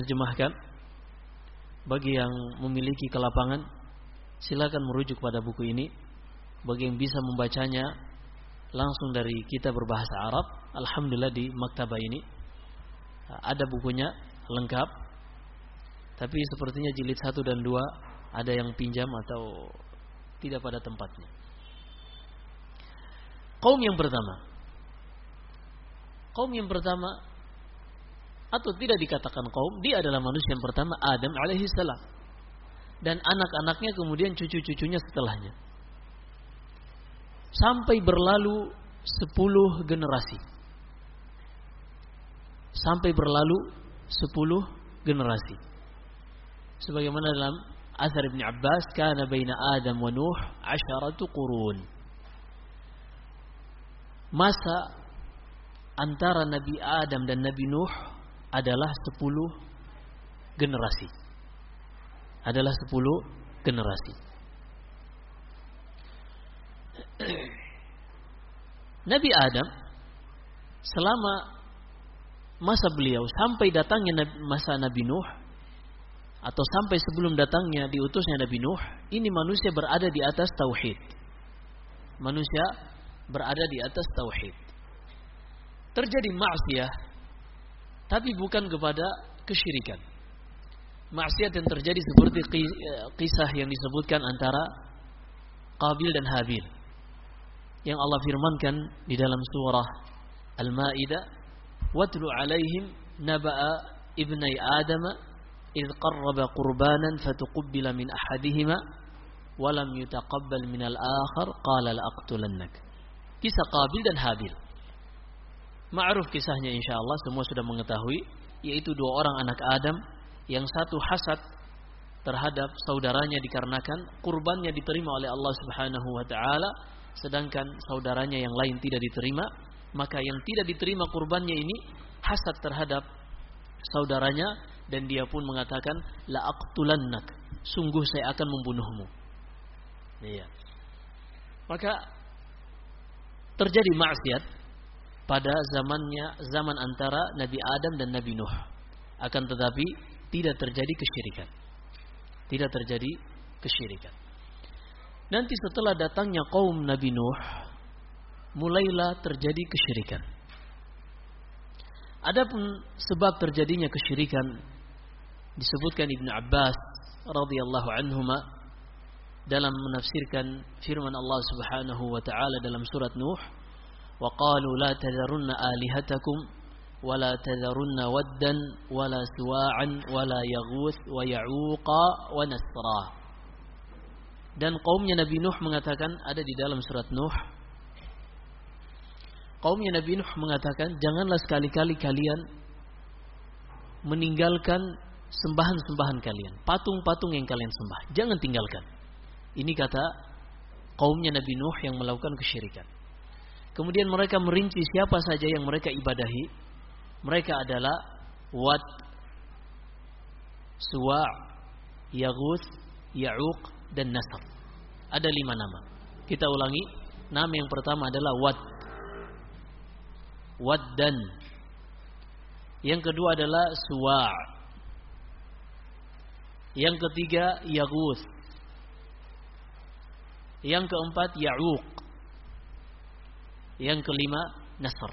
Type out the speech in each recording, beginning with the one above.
terjemahkan. Bagi yang memiliki kelapangan, silakan merujuk pada buku ini. Bagi yang bisa membacanya langsung dari kita berbahasa Arab, alhamdulillah di maktabah ini ada bukunya lengkap. Tapi sepertinya jilid 1 dan 2 ada yang pinjam atau tidak pada tempatnya. Kaum yang pertama atau tidak dikatakan kaum, dia adalah manusia yang pertama, Adam alaihi salam, dan anak-anaknya kemudian cucu-cucunya setelahnya, sampai berlalu 10 generasi. Sebagaimana dalam Athar Ibn Abbas, kana baina Adam wa Nuh 10 qurun. Masa antara Nabi Adam dan Nabi Nuh adalah 10 generasi. Nabi Adam selama masa beliau sampai datangnya masa Nabi Nuh, atau sampai sebelum datangnya diutusnya Nabi Nuh, ini manusia berada di atas tauhid. Terjadi maksiat, tapi bukan kepada kesyirikan. Maksiat yang terjadi seperti kisah yang disebutkan antara Qabil dan Habil, yang Allah firmankan di dalam surah Al-Maidah, "Watlu 'alaihim naba'a ibnai Adam idh qarraba qurbanan fatuqabbala min ahadihima wa lam yutaqabbal min al-akhar qala la'aqtulannak." Kisah Qabil dan Habil. Ma'ruf kisahnya, insyaallah semua sudah mengetahui, yaitu 2 orang anak Adam yang satu hasad terhadap saudaranya dikarenakan kurbannya diterima oleh Allah Subhanahu wa taala, sedangkan saudaranya yang lain tidak diterima. Maka yang tidak diterima kurbannya ini hasad terhadap saudaranya, dan dia pun mengatakan, la'aqtulannak, sungguh saya akan membunuhmu. Iya. Maka terjadi maksiat pada zaman antara Nabi Adam dan Nabi Nuh. Akan tetapi tidak terjadi kesyirikan. Nanti setelah datangnya kaum Nabi Nuh, mulailah terjadi kesyirikan. Adapun sebab terjadinya kesyirikan disebutkan Ibnu Abbas radhiyallahu anhuma dalam menafsirkan firman Allah Subhanahu wa taala dalam surat Nuh, wa qalu la tadharunna alihatakum wa la tadharunna waddan wa la suwa'an wa la yaghuth wa ya'uqa wa nasra. Dan kaumnya Nabi Nuh mengatakan, ada di dalam surat Nuh, kaumnya Nabi Nuh mengatakan, janganlah sekali-kali kalian meninggalkan sembahan-sembahan kalian, patung-patung yang kalian sembah, jangan tinggalkan. Ini kata kaumnya Nabi Nuh yang melakukan kesyirikan. Kemudian mereka merinci siapa saja yang mereka ibadahi. Mereka adalah Wad, Suwa', Yaghuth, Ya'uq, dan Nasr. Ada 5 nama. Kita ulangi. Nama yang pertama adalah Wad, Waddan. Yang kedua adalah Suwa'. Yang ketiga Yaghuth. Yang keempat Ya'uq. Yang kelima Nasr.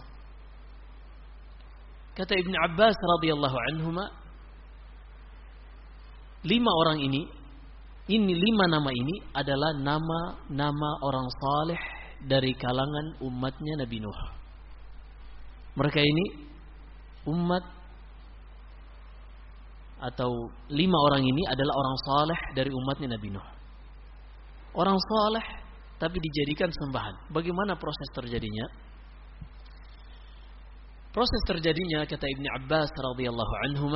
Kata Ibn Abbas radhiyallahu anhuma, 5 orang ini 5 nama ini adalah nama-nama orang saleh dari kalangan umatnya Nabi Nuh. Mereka ini umat, atau 5 orang ini adalah orang saleh dari umatnya Nabi Nuh. Orang saleh tapi dijadikan sembahan. Bagaimana proses terjadinya? Proses terjadinya, kata Ibn Abbas radhiyallahu anhuma,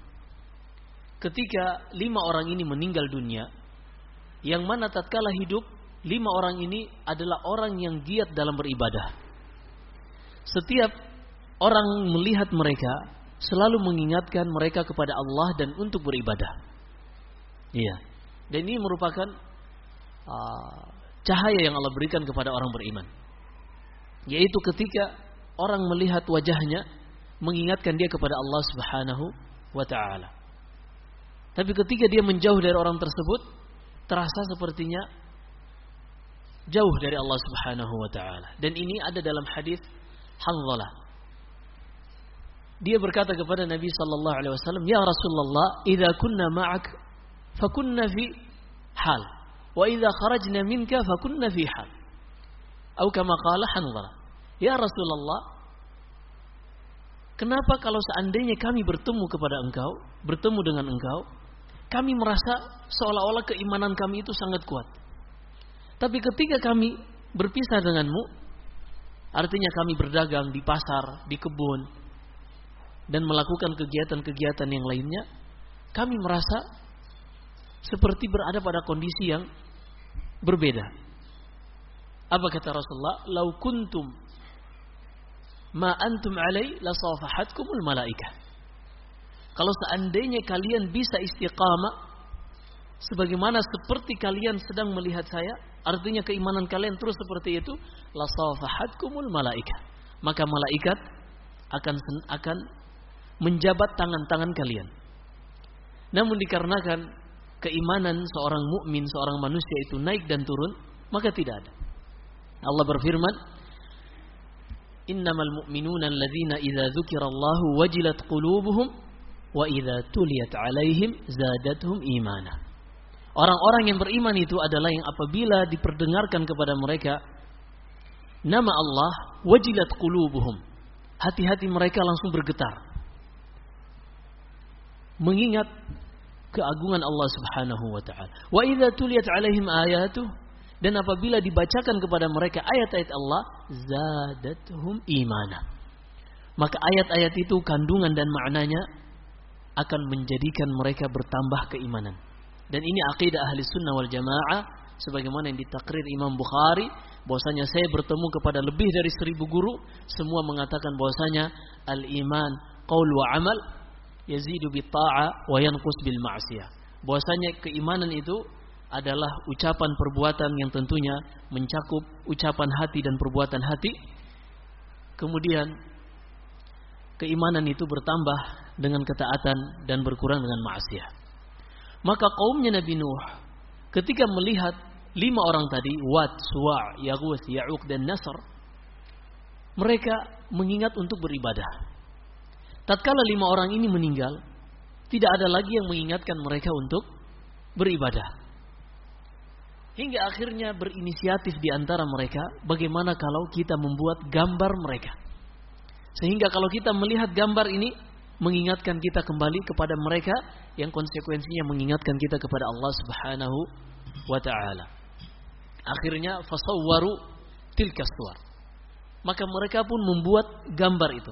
ketika 5 orang ini meninggal dunia, yang mana tatkala hidup 5 orang ini adalah orang yang giat dalam beribadah. Setiap orang melihat mereka selalu mengingatkan mereka kepada Allah dan untuk beribadah. Iya. Dan ini merupakan cahaya yang Allah berikan kepada orang beriman, yaitu ketika orang melihat wajahnya mengingatkan dia kepada Allah Subhanahu wa ta'ala. Tapi ketika dia menjauh dari orang tersebut, terasa sepertinya jauh dari Allah Subhanahu wa taala. Dan ini ada dalam hadis Hanzalah. Dia berkata kepada Nabi sallallahu alaihi wasallam, "Ya Rasulullah, idza kunna ma'ak fakunna fi hal, wa idza kharajna minka fakunna fi hal." Atau kama qala Hanzalah, "Ya Rasulullah, kenapa kalau seandainya kami bertemu kepada engkau, bertemu dengan engkau, kami merasa seolah-olah keimanan kami itu sangat kuat. Tapi ketika kami berpisah denganmu, artinya kami berdagang di pasar, di kebun, dan melakukan kegiatan-kegiatan yang lainnya, kami merasa seperti berada pada kondisi yang berbeda." Apa kata Rasulullah? "Lau kuntum ma antum alai la safahatkumul malaikah." Kalau seandainya kalian bisa istiqamah sebagaimana seperti kalian sedang melihat saya, artinya keimanan kalian terus seperti itu, la safahatkumul malaikah, maka malaikat akan menjabat tangan-tangan kalian. Namun dikarenakan keimanan seorang mukmin, seorang manusia itu naik dan turun, maka tidak ada. Allah berfirman, "Innamal mu'minuna alladzina idza dzukirallahu wajilat qulubuhum wa idza tuliyat 'alaihim zadatuhum imana." Orang-orang yang beriman itu adalah yang apabila diperdengarkan kepada mereka nama Allah, wajilat qulubuhum, hati-hati mereka langsung bergetar, mengingat keagungan Allah Subhanahu wa taala. Wa idza tuliyat 'alaihim ayatuh, dan apabila dibacakan kepada mereka ayat-ayat Allah, zadatuhum imana, maka ayat-ayat itu kandungan dan maknanya akan menjadikan mereka bertambah keimanan. Dan ini akidah ahli sunnah wal jamaah, sebagaimana yang ditakrir Imam Bukhari, bahwasanya saya bertemu kepada lebih dari 1000 guru, semua mengatakan bahwasanya al-iman qaul wa amal yazidu bi ta'ah wa yanqus bil ma'siyah. Bahwasanya keimanan itu adalah ucapan perbuatan yang tentunya mencakup ucapan hati dan perbuatan hati. Kemudian keimanan itu bertambah dengan ketaatan dan berkurang dengan maksiat. Maka kaumnya Nabi Nuh ketika melihat 5 orang tadi, Wad, Suwa', Yaghuth, Ya'uq dan Nasr, mereka mengingat untuk beribadah. Tatkala 5 orang ini meninggal, tidak ada lagi yang mengingatkan mereka untuk beribadah. Hingga akhirnya berinisiatif di antara mereka, bagaimana kalau kita membuat gambar mereka. Sehingga kalau kita melihat gambar ini, mengingatkan kita kembali kepada mereka, yang konsekuensinya mengingatkan kita kepada Allah Subhanahu wa ta'ala. Akhirnya fasawwaru tilkas suwar, maka mereka pun membuat gambar itu.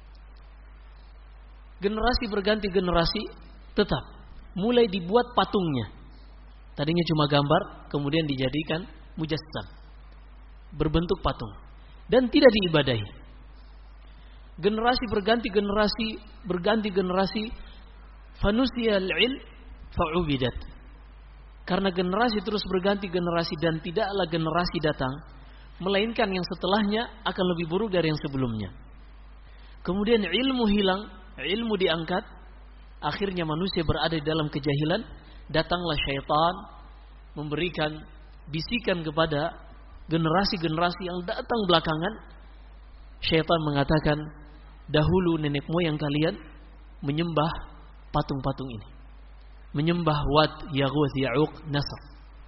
Generasi berganti generasi, tetap mulai dibuat patungnya. Tadinya cuma gambar, kemudian dijadikan mujassam, berbentuk patung, dan tidak diibadahi. Generasi berganti generasi, fanusiyal ilm fa'ubidat. Karena generasi terus berganti generasi dan tidaklah generasi datang melainkan yang setelahnya akan lebih buruk dari yang sebelumnya. Kemudian ilmu hilang, ilmu diangkat, akhirnya manusia berada di dalam kejahilan. Datanglah syaitan memberikan bisikan kepada generasi-generasi yang datang belakangan. Syaitan mengatakan, dahulu nenek moyang kalian menyembah patung-patung ini, menyembah Wad, Yaghuth, Ya'uq, Nasr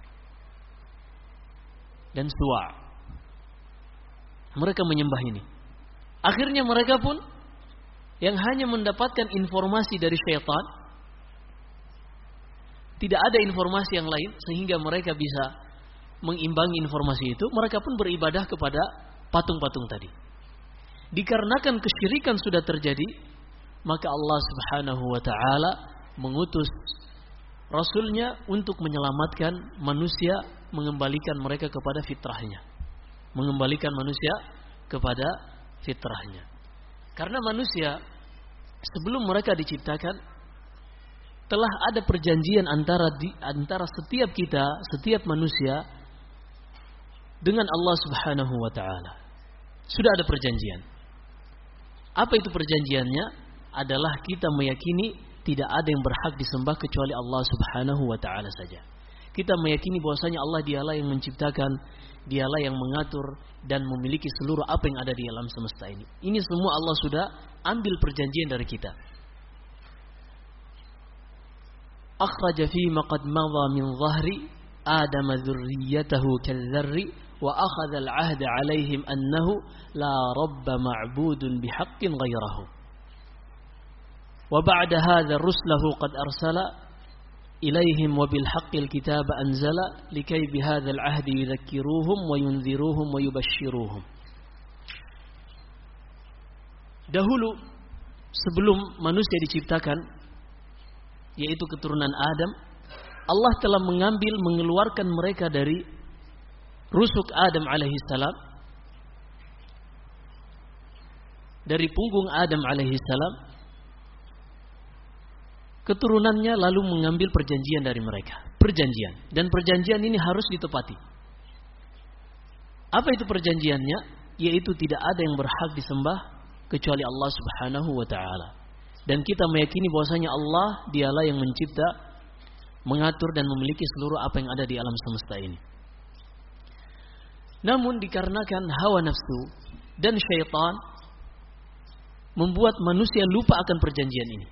dan Suwa'. Mereka menyembah ini. Akhirnya mereka pun yang hanya mendapatkan informasi dari syaitan, tidak ada informasi yang lain sehingga mereka bisa mengimbangi informasi itu. Mereka pun beribadah kepada patung-patung tadi. Dikarenakan kesyirikan sudah terjadi, maka Allah Subhanahu wa ta'ala mengutus Rasulnya untuk menyelamatkan manusia, mengembalikan mereka kepada fitrahnya. Mengembalikan manusia kepada fitrahnya. Karena manusia sebelum mereka diciptakan telah ada perjanjian antara setiap kita, setiap manusia dengan Allah Subhanahu wa ta'ala. Sudah ada perjanjian. Apa itu perjanjiannya? Adalah kita meyakini tidak ada yang berhak disembah kecuali Allah Subhanahu wa taala saja. Kita meyakini bahwasanya Allah dialah yang menciptakan, dialah yang mengatur dan memiliki seluruh apa yang ada di alam semesta ini. Ini semua Allah sudah ambil perjanjian dari kita. Akhraja fi ma qad madha min dhahri Adam dzurriyyatahu kadzarri wa akhadha al-'ahda 'alaihim annahu la rabba ma'budun bihaqqin ghairahu. Wa ba'da hadha ruslahu qad arsala ilaihim wa bil haqqil kitaba anzala likay bi hadzal 'ahdi yudhakkiruhum wa yunziruhum wa yubashshiruhum. Dahulu sebelum manusia diciptakan, yaitu keturunan Adam, Allah telah mengeluarkan mereka dari rusuk Adam alaihissalam, dari punggung Adam alaihissalam. Keturunannya lalu mengambil perjanjian dari mereka, perjanjian, dan perjanjian ini harus ditepati. Apa itu perjanjiannya? Yaitu tidak ada yang berhak disembah kecuali Allah Subhanahu wa taala. Dan kita meyakini bahwasanya Allah dialah yang mencipta, mengatur dan memiliki seluruh apa yang ada di alam semesta ini. Namun dikarenakan hawa nafsu dan syaitan membuat manusia lupa akan perjanjian ini.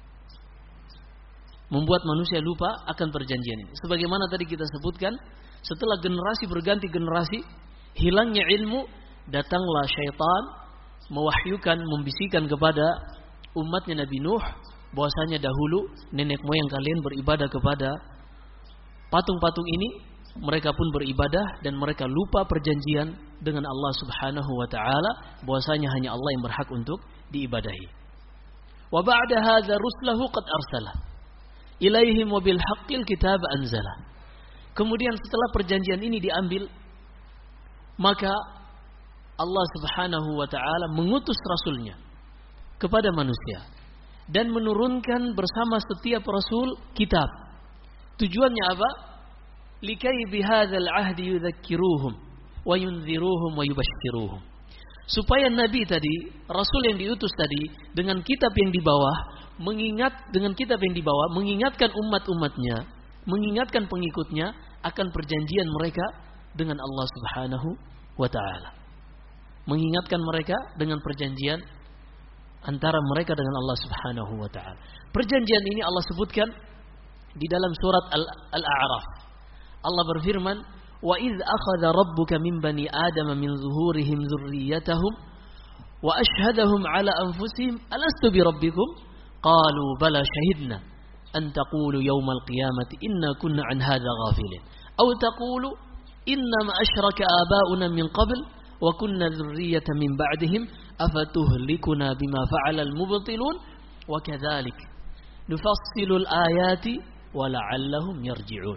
Membuat manusia lupa akan perjanjian ini. Sebagaimana tadi kita sebutkan, setelah generasi berganti generasi, hilangnya ilmu, datanglah syaitan mewahyukan, membisikkan kepada umatnya Nabi Nuh bahwasanya dahulu nenek moyang kalian beribadah kepada patung-patung ini, mereka pun beribadah dan mereka lupa perjanjian dengan Allah Subhanahu wa taala bahwasanya hanya Allah yang berhak untuk diibadahi. Wa ba'da hadza ruslahu qad arsala ilaihim wa bil haqqil kitab anzala. Kemudian setelah perjanjian ini diambil, maka Allah Subhanahu wa taala mengutus rasulnya kepada manusia dan menurunkan bersama setiap rasul kitab. Tujuannya apa? Likai bihadzal ahdi yudhakkiruhum wa yunziruhum wa yubashshiruhum. Supaya nabi tadi, rasul yang diutus tadi dengan kitab yang dibawa, mengingatkan umat-umatnya, mengingatkan pengikutnya akan perjanjian mereka dengan Allah Subhanahu wa taala. Mengingatkan mereka dengan perjanjian antara mereka dengan Allah Subhanahu wa taala. Perjanjian ini Allah sebutkan di dalam surat Al-A'raf. Allah berfirman, "Wa idz akhadha rabbuka min bani Adama min zuhurihim dzurriyyatahum wa ashhadahum 'ala anfusihim alastu bi rabbikum qalu bala shahidna an taqulu yawmal qiyamati inna kunna 'an hadza ghafilin aw taqulu inna ma ashraka aba'una min qabl wa kunna dzurriyyatan min ba'dihim afatuhlikuna bima fa'ala al-mubtilun wa kadzalik nufassilu al-ayati wa la'allahum yarji'un."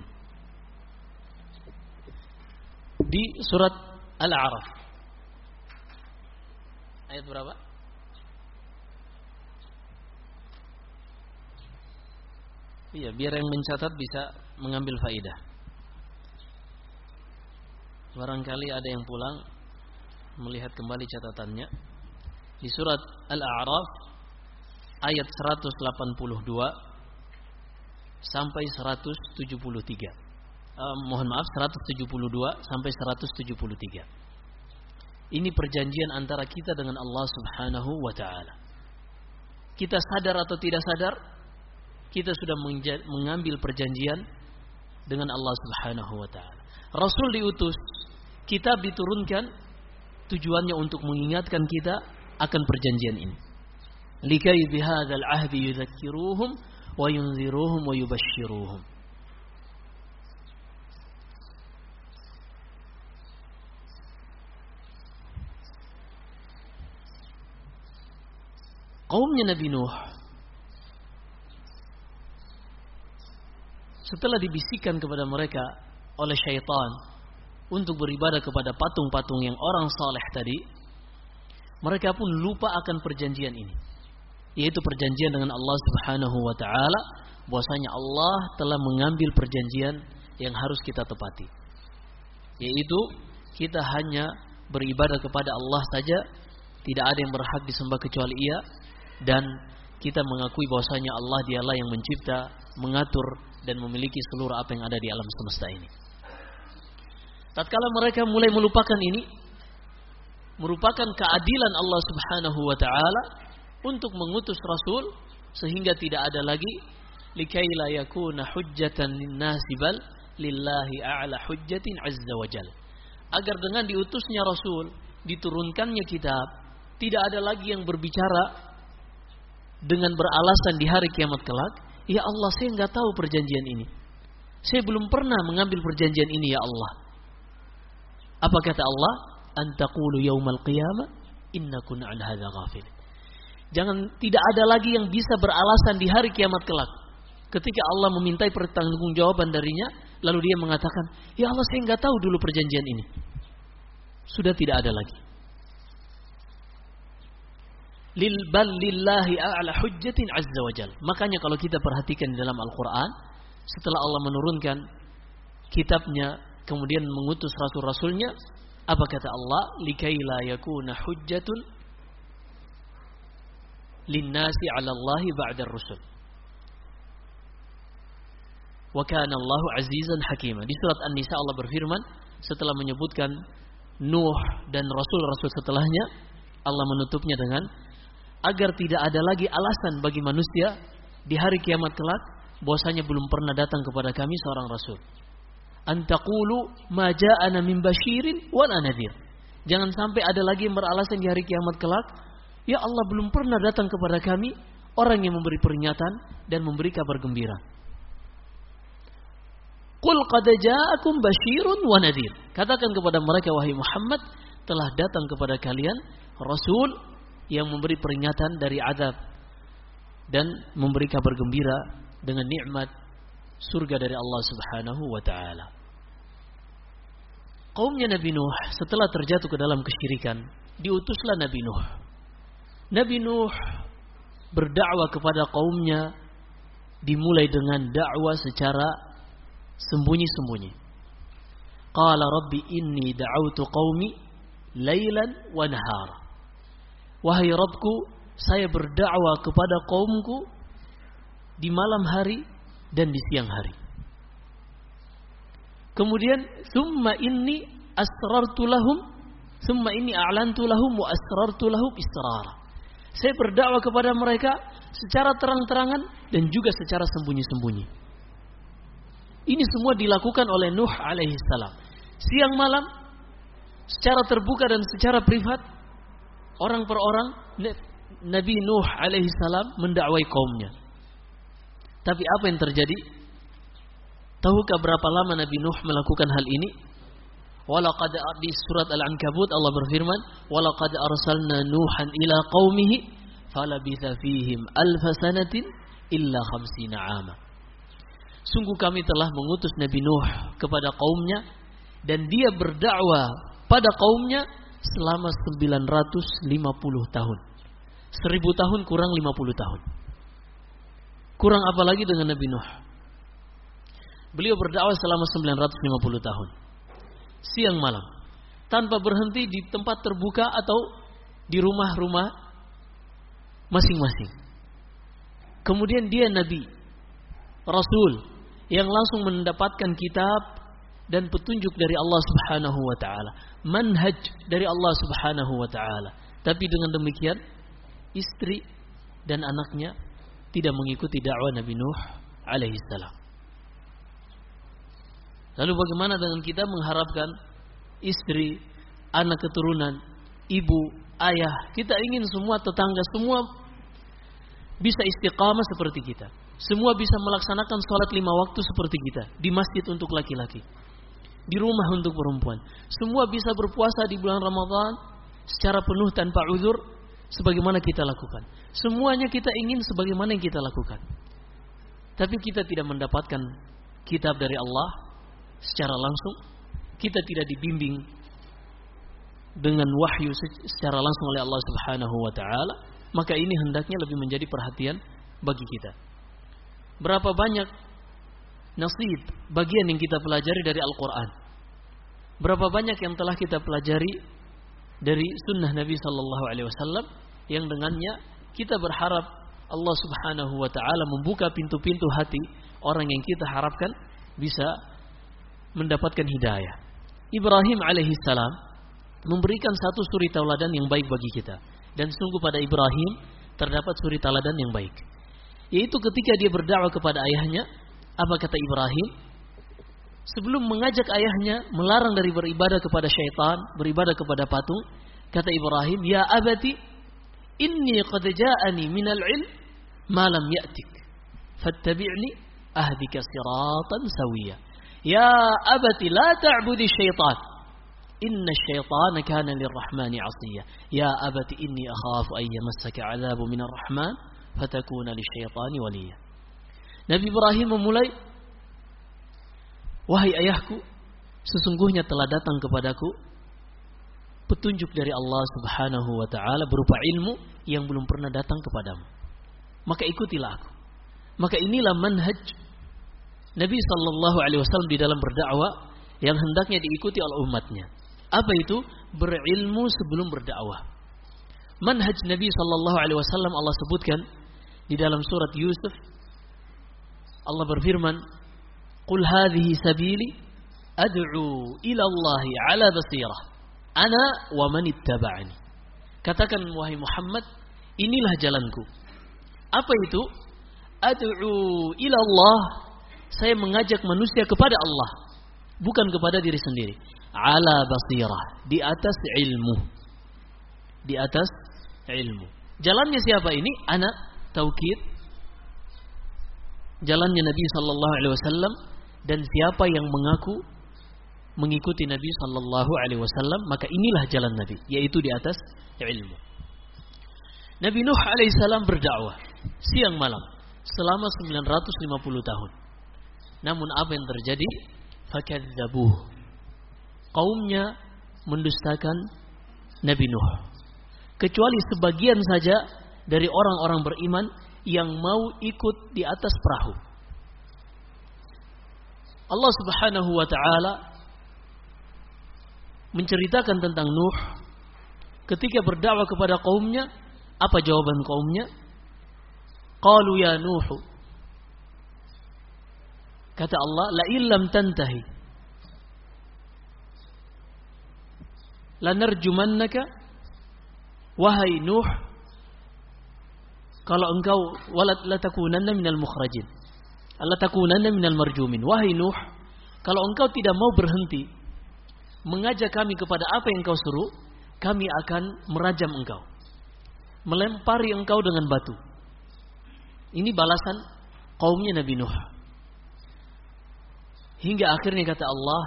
Di surat Al-A'raf ayat berapa? Iya, biar yang mencatat bisa mengambil faidah. Barangkali ada yang pulang melihat kembali catatannya. Di surat Al-A'raf ayat 182 sampai 173. Mohon maaf, 172 sampai 173. Ini perjanjian antara kita dengan Allah Subhanahu wa taala. Kita sadar atau tidak sadar, kita sudah mengambil perjanjian dengan Allah Subhanahu wa taala. Rasul diutus, kitab diturunkan, tujuannya untuk mengingatkan kita akan perjanjian ini. Likai bihadzal ahdi yudhakkiruhum wa yunziruhum wa yubashshiruhum. Kaumnya Nabi Nuh setelah dibisikkan kepada mereka oleh syaitan untuk beribadah kepada patung-patung yang orang saleh tadi, mereka pun lupa akan perjanjian ini, yaitu perjanjian dengan Allah Subhanahu wa taala, bahwasanya Allah telah mengambil perjanjian yang harus kita tepati, yaitu kita hanya beribadah kepada Allah saja, tidak ada yang berhak disembah kecuali Ia, dan kita mengakui bahwasanya Allah dialah yang mencipta, mengatur dan memiliki seluruh apa yang ada di alam semesta ini. Tatkala mereka mulai melupakan ini, merupakan keadilan Allah Subhanahu wa taala untuk mengutus rasul sehingga tidak ada lagi likai la yakuna hujjatan linnasi bal lillahi a'la hujjatin azza wajal. Agar dengan diutusnya rasul, diturunkannya kitab, tidak ada lagi yang berbicara dengan beralasan di hari kiamat kelak, ya Allah, saya enggak tahu perjanjian ini. Saya belum pernah mengambil perjanjian ini ya Allah. Apa kata Allah? Antaqulu yaumal qiyamah inna kunna an hadza ghafil. Tidak ada lagi yang bisa beralasan di hari kiamat kelak. Ketika Allah memintai pertanggungjawaban darinya, lalu dia mengatakan, ya Allah, saya enggak tahu dulu perjanjian ini. Sudah tidak ada lagi. Bal lillahi a'la hujjatin azza wajal. Makanya kalau kita perhatikan di dalam Al-Quran, setelah Allah menurunkan kitabnya, kemudian mengutus rasul-rasulnya, apa kata Allah? Likai la yakuna hujjatun linnasi 'ala Allahi ba'da ar-rusul. Wa kana Allahu 'azizan hakima. Di surat An-Nisa Allah berfirman setelah menyebutkan Nuh dan rasul-rasul setelahnya, Allah menutupnya dengan agar tidak ada lagi alasan bagi manusia di hari kiamat kelak bahwasanya belum pernah datang kepada kami seorang rasul. Antaqulu ma ja'ana min basyirin wa nadhir. Jangan sampai ada lagi yang beralasan di hari kiamat kelak, ya Allah, belum pernah datang kepada kami orang yang memberi peringatan dan memberi kabar gembira. Qul qad ja'akum basyirun wa nadhir. Katakan kepada mereka, wahai Muhammad, telah datang kepada kalian rasul yang memberi peringatan dari azab dan memberi kabar gembira dengan nikmat surga dari Allah Subhanahu wa taala. Kaumnya Nabi Nuh setelah terjatuh ke dalam kesyirikan, diutuslah Nabi Nuh. Nabi Nuh berdakwah kepada kaumnya dimulai dengan dakwah secara sembunyi-sembunyi. Qala rabbi inni da'awtu qaumi lailan wa nahara. Wahai Rabbku, saya berdakwah kepada kaumku di malam hari dan di siang hari. Kemudian summa inni asrartu lahum, summa inni a'lantu lahum wa asrartu lahum israra. Saya berdakwah kepada mereka secara terang-terangan dan juga secara sembunyi-sembunyi. Ini semua dilakukan oleh Nuh alaihi salam. Siang malam, secara terbuka dan secara privat, orang per orang, Nabi Nuh alaihi salam mendakwai kaumnya. Tapi apa yang terjadi? Tahukah berapa lama Nabi Nuh melakukan hal ini? Walaqad di surat Al-Ankabut Allah berfirman, walaqad arsalna Nuhan ila qaumihi falabitha fihim alfa sanatin illa 50 'ama. Sungguh kami telah mengutus Nabi Nuh kepada kaumnya dan dia berdakwah pada kaumnya selama 950 tahun. 1000 tahun kurang 50 tahun. Kurang apa lagi dengan Nabi Nuh? Beliau berdakwah selama 950 tahun. Siang malam. Tanpa berhenti di tempat terbuka atau di rumah-rumah masing-masing. Kemudian dia Nabi, Rasul, yang langsung mendapatkan kitab dan petunjuk dari Allah Subhanahu wa ta'ala. Manhaj dari Allah Subhanahu wa ta'ala. Tapi dengan demikian, istri dan anaknya tidak mengikuti dakwah Nabi Nuh alaihi salam. Lalu bagaimana dengan kita mengharapkan istri, anak keturunan, ibu, ayah, kita ingin semua tetangga, semua bisa istiqamah seperti kita. Semua bisa melaksanakan sholat 5 waktu seperti kita. Di masjid untuk laki-laki, di rumah untuk perempuan. Semua bisa berpuasa di bulan Ramadan secara penuh tanpa uzur sebagaimana kita lakukan. Semuanya kita ingin sebagaimana yang kita lakukan. Tapi kita tidak mendapatkan kitab dari Allah secara langsung, kita tidak dibimbing dengan wahyu secara langsung oleh Allah Subhanahu wa ta'ala, maka ini hendaknya lebih menjadi perhatian bagi kita. Berapa banyak nasib, bagian yang kita pelajari dari Al-Quran? Berapa banyak yang telah kita pelajari dari sunnah Nabi Sallallahu Alaihi Wasallam yang dengannya kita berharap Allah Subhanahu wa taala membuka pintu-pintu hati orang yang kita harapkan bisa mendapatkan hidayah. Ibrahim alaihissalam memberikan satu suri tauladan yang baik bagi kita. Dan sungguh pada Ibrahim terdapat suri tauladan yang baik. Yaitu ketika dia berdakwah kepada ayahnya, apa kata Ibrahim? Sebelum mengajak ayahnya melarang dari beribadah kepada syaitan, beribadah kepada patung, kata Ibrahim, "Ya abati, inni qad ja'ani minal ilm ma lam ya'tik. Fattabi'ni ahdika siratan sawiya. Ya abati la ta'budi syaitan. Inna syaitana kana lirrahmani 'asiya. Ya abati inni akhafu an yamassaka 'adzabu minar rahman fatakuna lisyaitani waliya." Nabi Ibrahim memulai, "Wahai ayahku, sesungguhnya telah datang kepadaku petunjuk dari Allah Subhanahu wa taala berupa ilmu yang belum pernah datang kepadamu. Maka ikutilah aku." Maka inilah manhaj Nabi sallallahu alaihi wasallam di dalam berdakwah yang hendaknya diikuti oleh umatnya. Apa itu? Berilmu sebelum berdakwah. Manhaj Nabi sallallahu alaihi wasallam Allah sebutkan di dalam surat Yusuf. Allah berfirman, "Qul hadhihi sabili ad'u ila Allah 'ala basirah ana wa man ittaba'ani." Katakan wahai Muhammad, inilah jalanku. Apa itu? Ad'u ila Allah, saya mengajak manusia kepada Allah, bukan kepada diri sendiri. 'Ala basirah, di atas ilmu. Di atas ilmu. Jalannya siapa ini? Ana, taukid. Jalannya Nabi sallallahu alaihi wasallam, dan siapa yang mengaku mengikuti Nabi sallallahu alaihi wasallam, maka inilah jalan Nabi, yaitu di atas ilmu. Nabi Nuh alaihissalam berdakwah siang malam selama 950 tahun. Namun apa yang terjadi? Fakadzabuh. Kaumnya mendustakan Nabi Nuh. Kecuali sebagian saja dari orang-orang beriman yang mau ikut di atas perahu. Allah Subhanahu wa taala menceritakan tentang Nuh ketika berdakwah kepada kaumnya. Apa jawaban kaumnya? Qalu ya Nuh, kata Allah, la illam tantahi lanarjumannaka, wahai Nuh, kalau engkau la takunanna minal mukhrajin, la takunanna minal marjumin. Wahai Nuh, kalau engkau tidak mau berhenti mengajak kami kepada apa yang engkau suruh, kami akan merajam engkau, melempari engkau dengan batu. Ini balasan kaumnya Nabi Nuh. Hingga akhirnya kata Allah,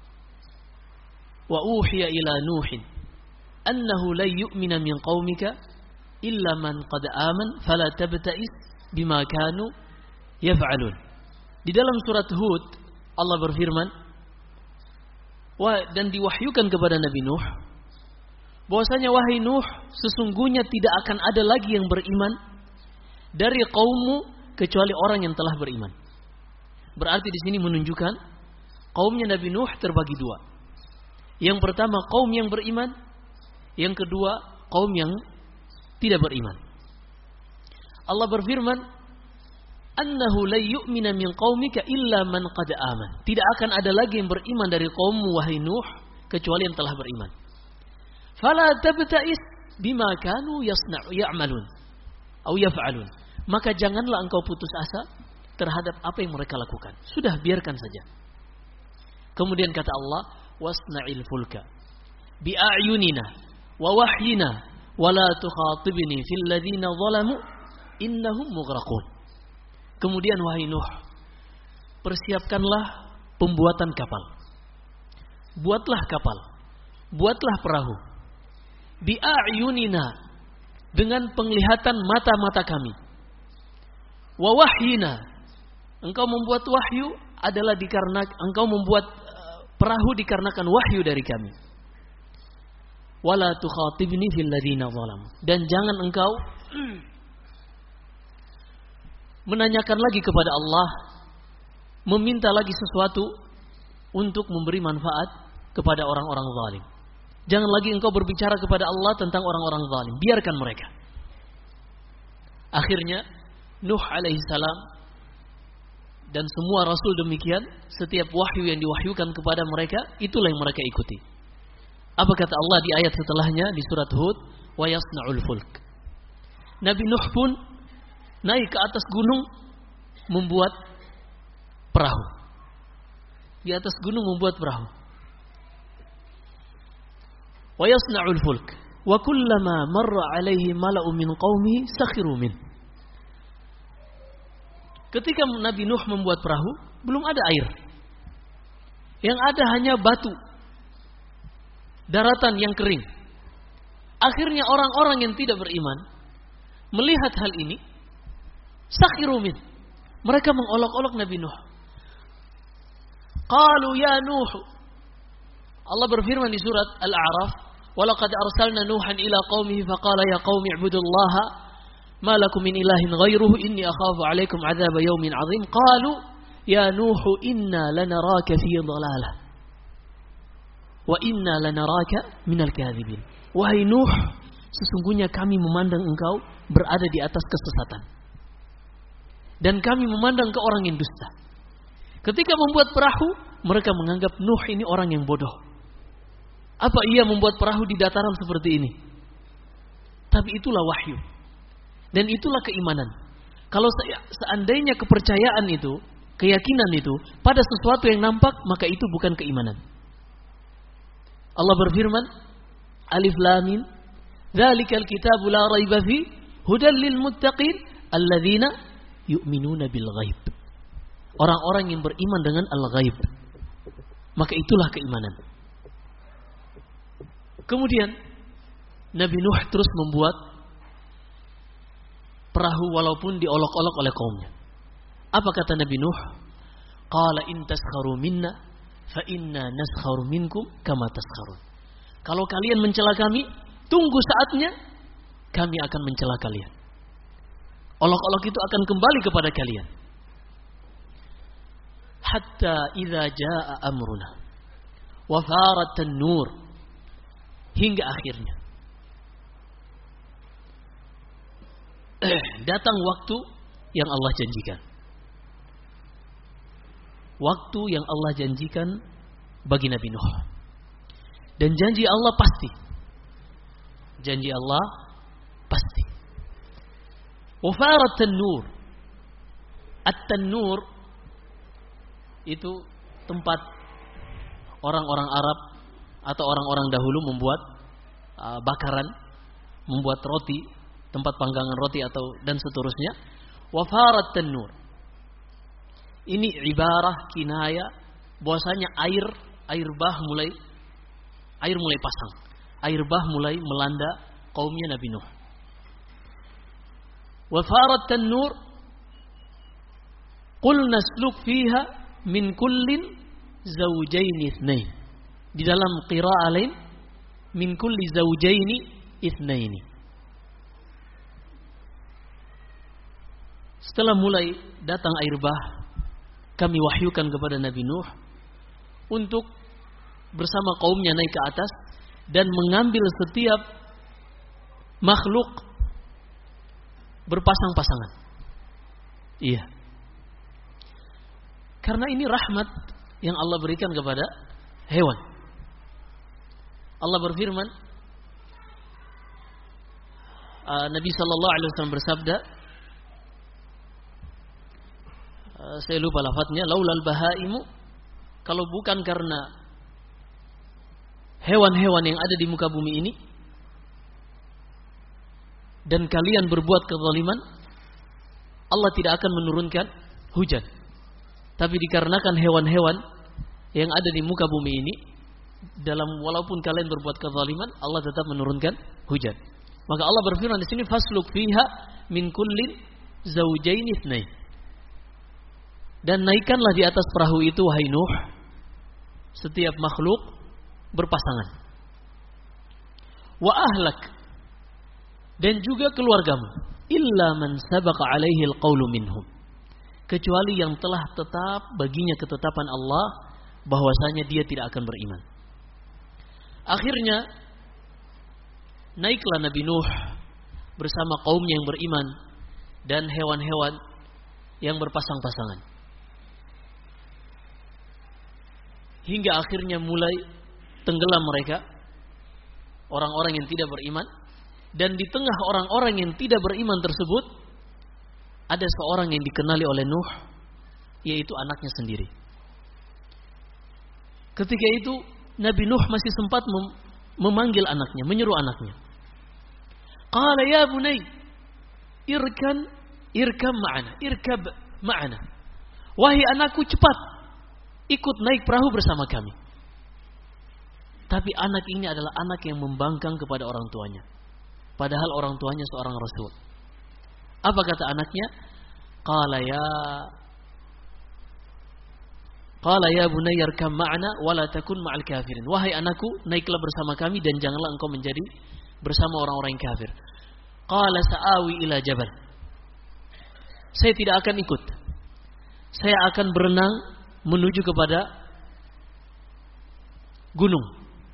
wa uhiya ila Nuhin annahu la yu'mina min qaumika illa man qad aman fala tabta'is bima kanu yaf'alun. Di dalam surat Hud Allah berfirman, dan diwahyukan kepada Nabi Nuh bahwasanya wahai Nuh, sesungguhnya tidak akan ada lagi yang beriman dari kaummu kecuali orang yang telah beriman. Berarti di sini menunjukkan kaumnya Nabi Nuh terbagi dua. Yang pertama kaum yang beriman, yang kedua kaum yang tidak beriman. Allah berfirman, annahu la yu'mina min qaumika illa man qad aman. Tidak akan ada lagi yang beriman dari kaummu wahai Nuh kecuali yang telah beriman. Fala tabta'is bima kanu ya'malun atau yaf'alun. Maka janganlah engkau putus asa terhadap apa yang mereka lakukan. Sudah, biarkan saja. Kemudian kata Allah, wasna'il fulka bi'ayunina wa wahyina wa la tukhatibni fil ladzina zalamu innahum mughraqun. Kemudian wahai Nuh, persiapkanlah pembuatan kapal. Buatlah kapal, buatlah perahu. Bi'ayunina, dengan penglihatan mata-mata kami. Wa wahyina, engkau membuat wahyu adalah dikarenakan engkau membuat perahu dikarenakan wahyu dari kami. Wala tukhatibni fil ladzina zalamu, dan jangan engkau menanyakan lagi kepada Allah, meminta lagi sesuatu untuk memberi manfaat kepada orang-orang zalim. Jangan lagi engkau berbicara kepada Allah tentang orang-orang zalim. Biarkan mereka. Akhirnya Nuh alaihissalam dan semua rasul demikian, setiap wahyu yang diwahyukan kepada mereka, itulah yang mereka ikuti. Apa kata Allah di ayat setelahnya di surat Hud? Wa yasna'ul fulk. Nabi Nuh pun naik ke atas gunung membuat perahu. Di atas gunung membuat perahu. Wa yasna'ul fulk. Wa kullama marra alaihi mala'u min qaumihi sakhiru min. Ketika Nabi Nuh membuat perahu, belum ada air. Yang ada hanya batu. Daratan yang kering. Akhirnya orang-orang yang tidak beriman melihat hal ini, sakhiru min. Mereka mengolok-olok Nabi Nuh. Qalu ya Nuh. Allah berfirman di surat Al-A'raf, "Walaqad arsalna Nuhan ila qaumihi faqala ya qaumi ibudullaha ma lakum min ilahin ghairuhu inni akhafu 'alaikum 'adzaba yaumin 'adzim." Qalu ya Nuh inna lanaraka fi dhalalah wa inna lanaraka minal kadhibin. Wahai Nuh, sesungguhnya kami memandang engkau berada di atas kesesatan. Dan kami memandang ke orang yang dusta. Ketika membuat perahu, mereka menganggap Nuh ini orang yang bodoh. Apa ia membuat perahu di dataran seperti ini? Tapi itulah wahyu. Dan itulah keimanan. Kalau seandainya kepercayaan itu, keyakinan itu, pada sesuatu yang nampak, maka itu bukan keimanan. Allah berfirman, Alif Lam Mim, "Dzalikal kitabu la raiba fi, hudal lil muttaqin, alladzina yu'minuna bil ghaib." Orang-orang yang beriman dengan al-ghaib. Maka itulah keimanan. Kemudian Nabi Nuh terus membuat perahu walaupun diolok-olok oleh kaumnya. Apa kata Nabi Nuh? Qala in taskharu minna fa inna naskharu minkum kama taskharun. Kalau kalian mencela kami, tunggu saatnya kami akan mencela kalian. Olok-olok itu akan kembali kepada kalian. Hatta idza jaa amruna wa farat an-nur, hingga akhirnya datang waktu yang Allah janjikan. Waktu yang Allah janjikan bagi Nabi Nuh. Dan janji Allah pasti. Janji Allah pasti. Wafarat tan-nur. At-tanur itu tempat orang-orang Arab atau orang-orang dahulu membuat bakaran, membuat roti, tempat panggangan roti atau dan seterusnya. Wafarat tan-nur. Ini ibarah kinaya bahwasanya air bah mulai pasang. Air bah mulai melanda kaumnya Nabi Nuh. Wafarat tan-nur, qul nasluk fiha min kullin zawjaini itsnain. Di dalam qira'ah lain min kulli zawjaini itsnaini. Setelah mulai datang air bah, kami wahyukan kepada Nabi Nuh untuk bersama kaumnya naik ke atas dan mengambil setiap makhluk berpasang-pasangan. Iya. Karena ini rahmat yang Allah berikan kepada hewan. Allah berfirman, Nabi sallallahu alaihi wasallam bersabda, saya lupa lafadznya, laulal bahaimu, kalau bukan karena hewan-hewan yang ada di muka bumi ini dan kalian berbuat kezaliman, Allah tidak akan menurunkan hujan. Tapi dikarenakan hewan-hewan yang ada di muka bumi ini, dalam walaupun kalian berbuat kezaliman, Allah tetap menurunkan hujan. Maka Allah berfirman di sini, fasluk fiha min kullin zawjaini itsnain. Dan naikkanlah di atas perahu itu, wahai Nuh, setiap makhluk berpasangan. Wa ahlak, dan juga keluargamu, illa man sabaqa alaihi alqaulu minhum, kecuali yang telah tetap baginya ketetapan Allah bahwasanya dia tidak akan beriman. Akhirnya naiklah Nabi Nuh bersama kaumnya yang beriman dan hewan-hewan yang berpasang-pasangan. Hingga akhirnya mulai tenggelam mereka, orang-orang yang tidak beriman. Dan di tengah orang-orang yang tidak beriman tersebut, ada seorang yang dikenali oleh Nuh, yaitu anaknya sendiri. Ketika itu Nabi Nuh masih sempat memanggil anaknya, menyeru anaknya. Qala ya bunay, irkab ma'ana. Wahai anakku, cepat ikut naik perahu bersama kami. Tapi anak ini adalah anak yang membangkang kepada orang tuanya. Padahal orang tuanya seorang rasul. Apa kata anaknya? Qala ya bunayya irkam ma'ana wa la takun ma'al kafirin. Wahai anakku, naiklah bersama kami dan janganlah engkau menjadi bersama orang-orang yang kafir. Qala sa'awi ila jabal. Saya tidak akan ikut. Saya akan berenang menuju kepada gunung.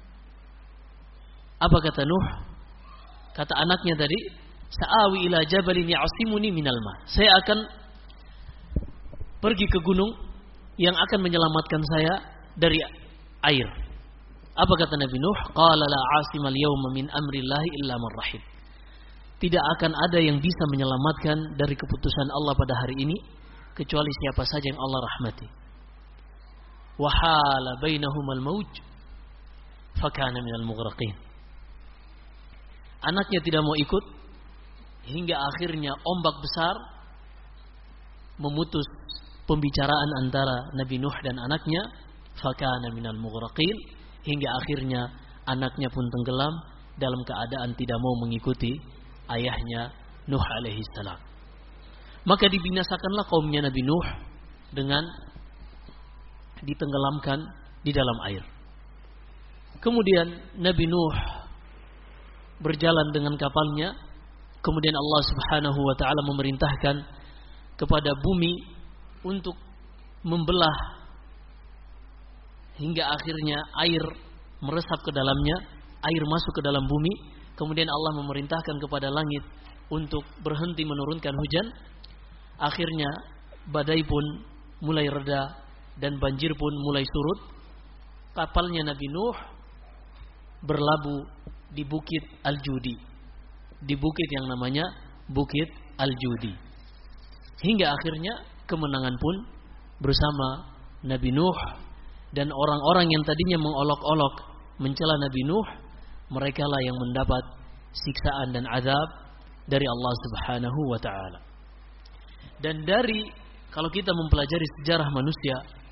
Apa kata Nuh? Kata anaknya tadi, sa'awi ila jabalin ya'simuni minal ma. Saya akan pergi ke gunung yang akan menyelamatkan saya dari air. Apa kata Nabi Nuh? Qala la 'asimal yawma min amrillahi illa man rahim. Tidak akan ada yang bisa menyelamatkan dari keputusan Allah pada hari ini kecuali siapa saja yang Allah rahmati. Wa hala bainahumal mauj fakana minal mughraqin. Anaknya tidak mau ikut hingga akhirnya ombak besar memutus pembicaraan antara Nabi Nuh dan anaknya, fakana minal mughraqin, hingga akhirnya anaknya pun tenggelam dalam keadaan tidak mau mengikuti ayahnya Nuh alaihi salam. Maka dibinasakanlah kaumnya Nabi Nuh dengan ditenggelamkan di dalam air. Kemudian Nabi Nuh berjalan dengan kapalnya. Kemudian Allah Subhanahu wa taala memerintahkan kepada bumi untuk membelah hingga akhirnya air meresap ke dalamnya, air masuk ke dalam bumi. Kemudian Allah memerintahkan kepada langit untuk berhenti menurunkan hujan. Akhirnya badai pun mulai reda dan banjir pun mulai surut. Kapalnya Nabi Nuh berlabuh di Bukit Al-Judi, di bukit yang namanya Bukit Al-Judi. Hingga akhirnya kemenangan pun bersama Nabi Nuh, dan orang-orang yang tadinya mengolok-olok mencela Nabi Nuh, mereka lah yang mendapat siksaan dan azab dari Allah Subhanahu wa taala. Dan kalau kita mempelajari sejarah manusia,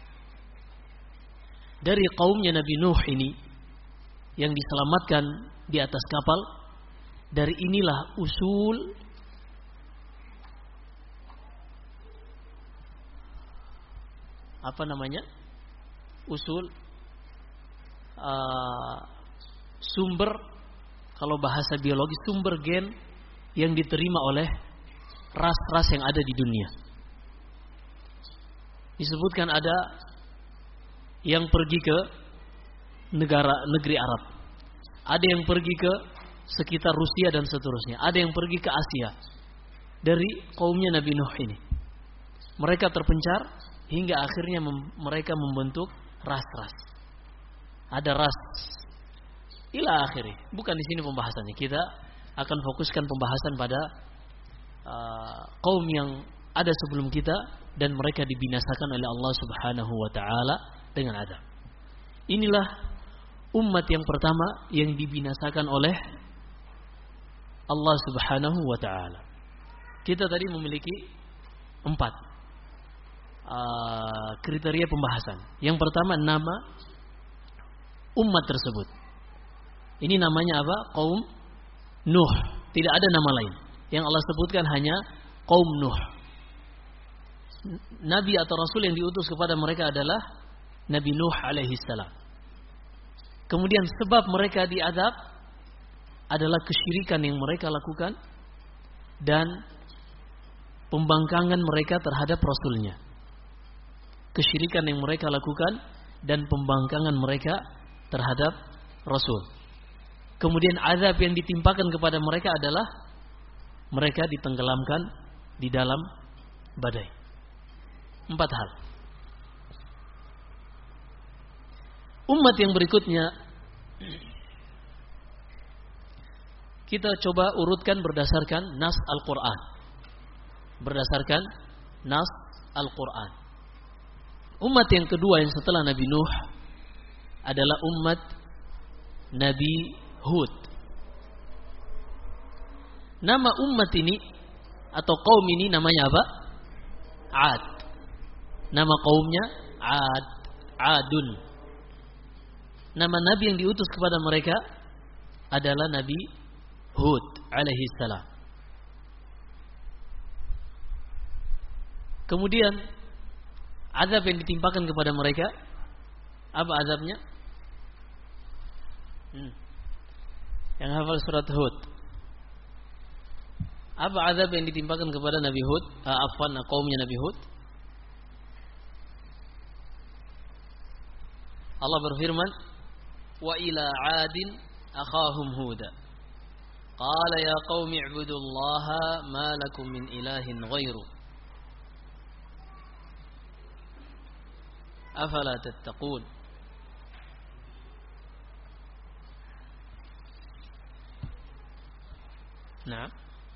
dari kaumnya Nabi Nuh ini yang diselamatkan di atas kapal, dari inilah usul sumber, kalau bahasa biologi, sumber gen yang diterima oleh ras-ras yang ada di dunia. Disebutkan ada yang pergi ke negeri Arab, ada yang pergi ke sekitar Rusia dan seterusnya, ada yang pergi ke Asia dari kaumnya Nabi Nuh ini. Mereka terpencar hingga akhirnya mereka membentuk ras-ras. Ada ras ila akhiri. Bukan di sini pembahasannya. Kita akan fokuskan pembahasan pada kaum yang ada sebelum kita dan mereka dibinasakan oleh Allah Subhanahu wa taala dengan adab. Inilah umat yang pertama yang dibinasakan oleh Allah Subhanahu wa taala. Kita tadi memiliki 4 kriteria pembahasan. Yang pertama, nama umat tersebut. Ini namanya apa? Kaum Nuh. Tidak ada nama lain. Yang Allah sebutkan hanya kaum Nuh. Nabi atau Rasul yang diutus kepada mereka adalah Nabi Nuh alaihi salam. Kemudian sebab mereka diazab adalah kesyirikan yang mereka lakukan dan pembangkangan mereka terhadap Rasulnya. Kesyirikan yang mereka lakukan dan pembangkangan mereka terhadap Rasul. Kemudian azab yang ditimpakan kepada mereka adalah mereka ditenggelamkan di dalam badai. 4 hal. Umat yang berikutnya kita coba urutkan berdasarkan nas Al-Quran. Berdasarkan nas Al-Quran. Umat yang kedua yang setelah Nabi Nuh adalah umat Nabi Hud. Nama umat ini atau kaum ini namanya apa? Ad. Nama kaumnya Adun. Nama Nabi yang diutus kepada mereka adalah Nabi Hud alaihi salam. Kemudian azab yang ditimpakan kepada mereka, apa azabnya? Yang hafal surat Hud. Apa azab yang ditimpakan kepada Nabi Hud? Kaumnya Nabi Hud. Allah berfirman, wa ila 'adin akhahum huda qala ya qaumi ibudullaha ma lakum min ilahin ghairu afala tattaqun. Nah,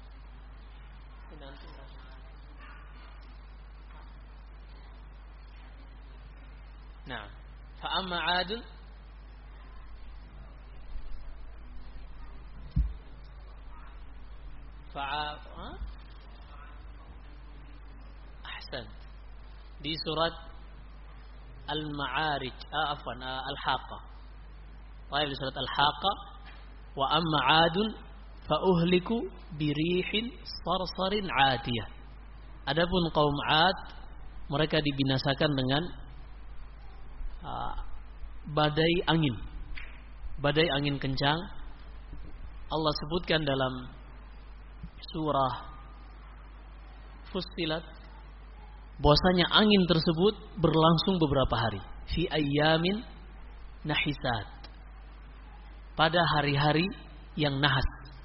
fa amma 'adun ahsan di surat Al-Ma'arij Al-Haqqah. Di surat Al-Haqqah, wa amma 'adun fa uhliku birihin sarsarin 'atiyah. Adapun kaum 'Ad mereka dibinasakan dengan badai angin kencang. Allah sebutkan dalam surah Fussilat bahwasanya angin tersebut berlangsung beberapa hari, fi ayyamin nahisat, pada hari-hari yang nahas.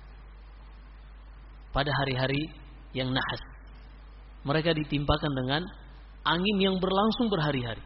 Mereka ditimpakan dengan angin yang berlangsung berhari-hari.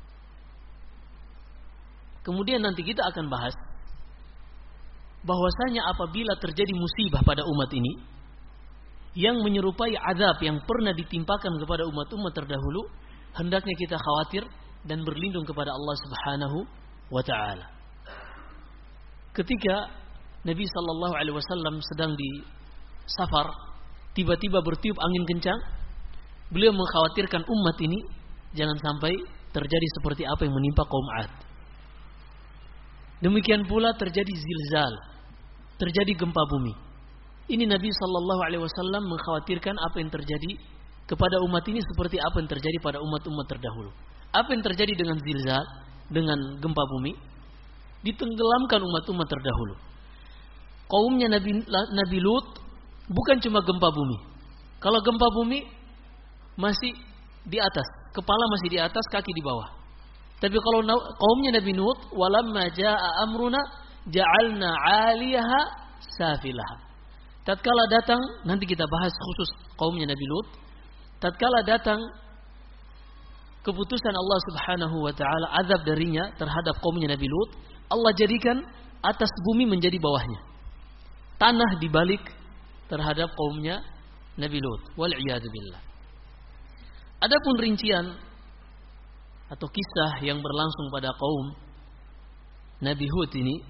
Kemudian nanti kita akan bahas bahwasanya apabila terjadi musibah pada umat ini yang menyerupai azab yang pernah ditimpakan kepada umat-umat terdahulu, hendaknya kita khawatir dan berlindung kepada Allah Subhanahu wa taala. Ketika Nabi sallallahu alaihi wasallam sedang di safar, tiba-tiba bertiup angin kencang, beliau mengkhawatirkan umat ini jangan sampai terjadi seperti apa yang menimpa kaum 'Ad. Demikian pula terjadi zilzal, terjadi gempa bumi. Ini Nabi sallallahu alaihi wasallam mengkhawatirkan apa yang terjadi kepada umat ini seperti apa yang terjadi pada umat-umat terdahulu. Apa yang terjadi dengan zilzal, dengan gempa bumi? Ditenggelamkan umat-umat terdahulu. Kaumnya Nabi Lut bukan cuma gempa bumi. Kalau gempa bumi masih di atas, kepala masih di atas, kaki di bawah. Tapi kalau kaumnya Nabi Lut, walamma jaa amruna ja'alna 'aliyaha safilaha. Tatkala datang, nanti kita bahas khusus kaumnya Nabi Lut. Tatkala datang keputusan Allah Subhanahu wa taala, azab darinya terhadap kaumnya Nabi Lut, Allah jadikan atas bumi menjadi bawahnya. Tanah dibalik terhadap kaumnya Nabi Lut. Wal iyad billah. Adapun rincian atau kisah yang berlangsung pada kaum Nabi Hud ini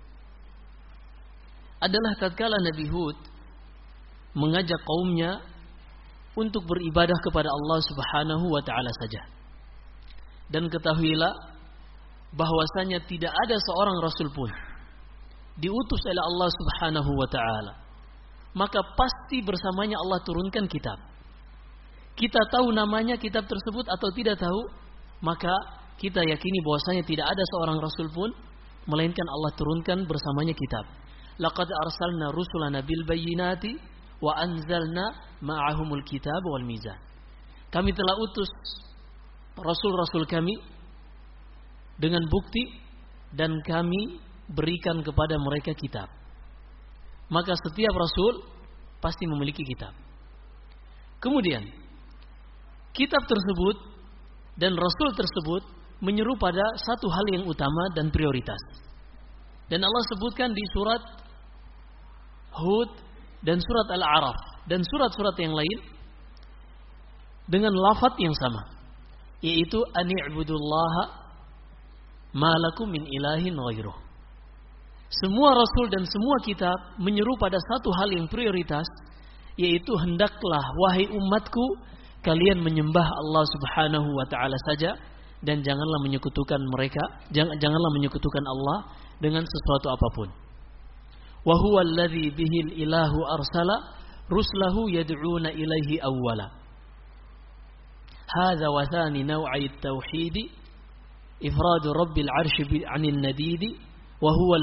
adalah tatkala Nabi Hud mengajak kaumnya untuk beribadah kepada Allah Subhanahu wa taala saja. Dan ketahuilah bahwasanya tidak ada seorang rasul pun diutus oleh Allah Subhanahu wa taala, maka pasti bersamanya Allah turunkan kitab. Kita tahu namanya kitab tersebut atau tidak tahu, maka kita yakini bahwasanya tidak ada seorang rasul pun melainkan Allah turunkan bersamanya kitab. Laqad arsalna rusulana bil bayyinati wa anzalna ma'ahumul kitab wal mizan. Kami telah utus rasul-rasul kami dengan bukti dan kami berikan kepada mereka kitab. Maka setiap rasul pasti memiliki kitab. Kemudian kitab tersebut dan Rasul tersebut menyeru pada satu hal yang utama dan prioritas. Dan Allah sebutkan di surat Hud dan surat Al-A'raf dan surat-surat yang lain dengan lafaz yang sama, yaitu ani'budullaha ma lakum min ilahin ghairuh. Semua Rasul dan semua kitab menyeru pada satu hal yang prioritas, yaitu hendaklah wahai umatku kalian menyembah Allah Subhanahu wa taala saja dan janganlah menyekutukan janganlah menyekutukan Allah dengan sesuatu apapun. Wa huwa alladzi bihil ilahu arsala ruslahu yad'una ilaihi awwala. Hadza wa thani naw'i at-tauhid ifradu rabbil 'arsy 'anil nadid wa huwa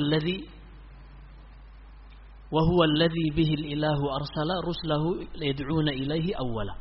alladzi bihil ilahu arsala ruslahu yad'una ilaihi awwala.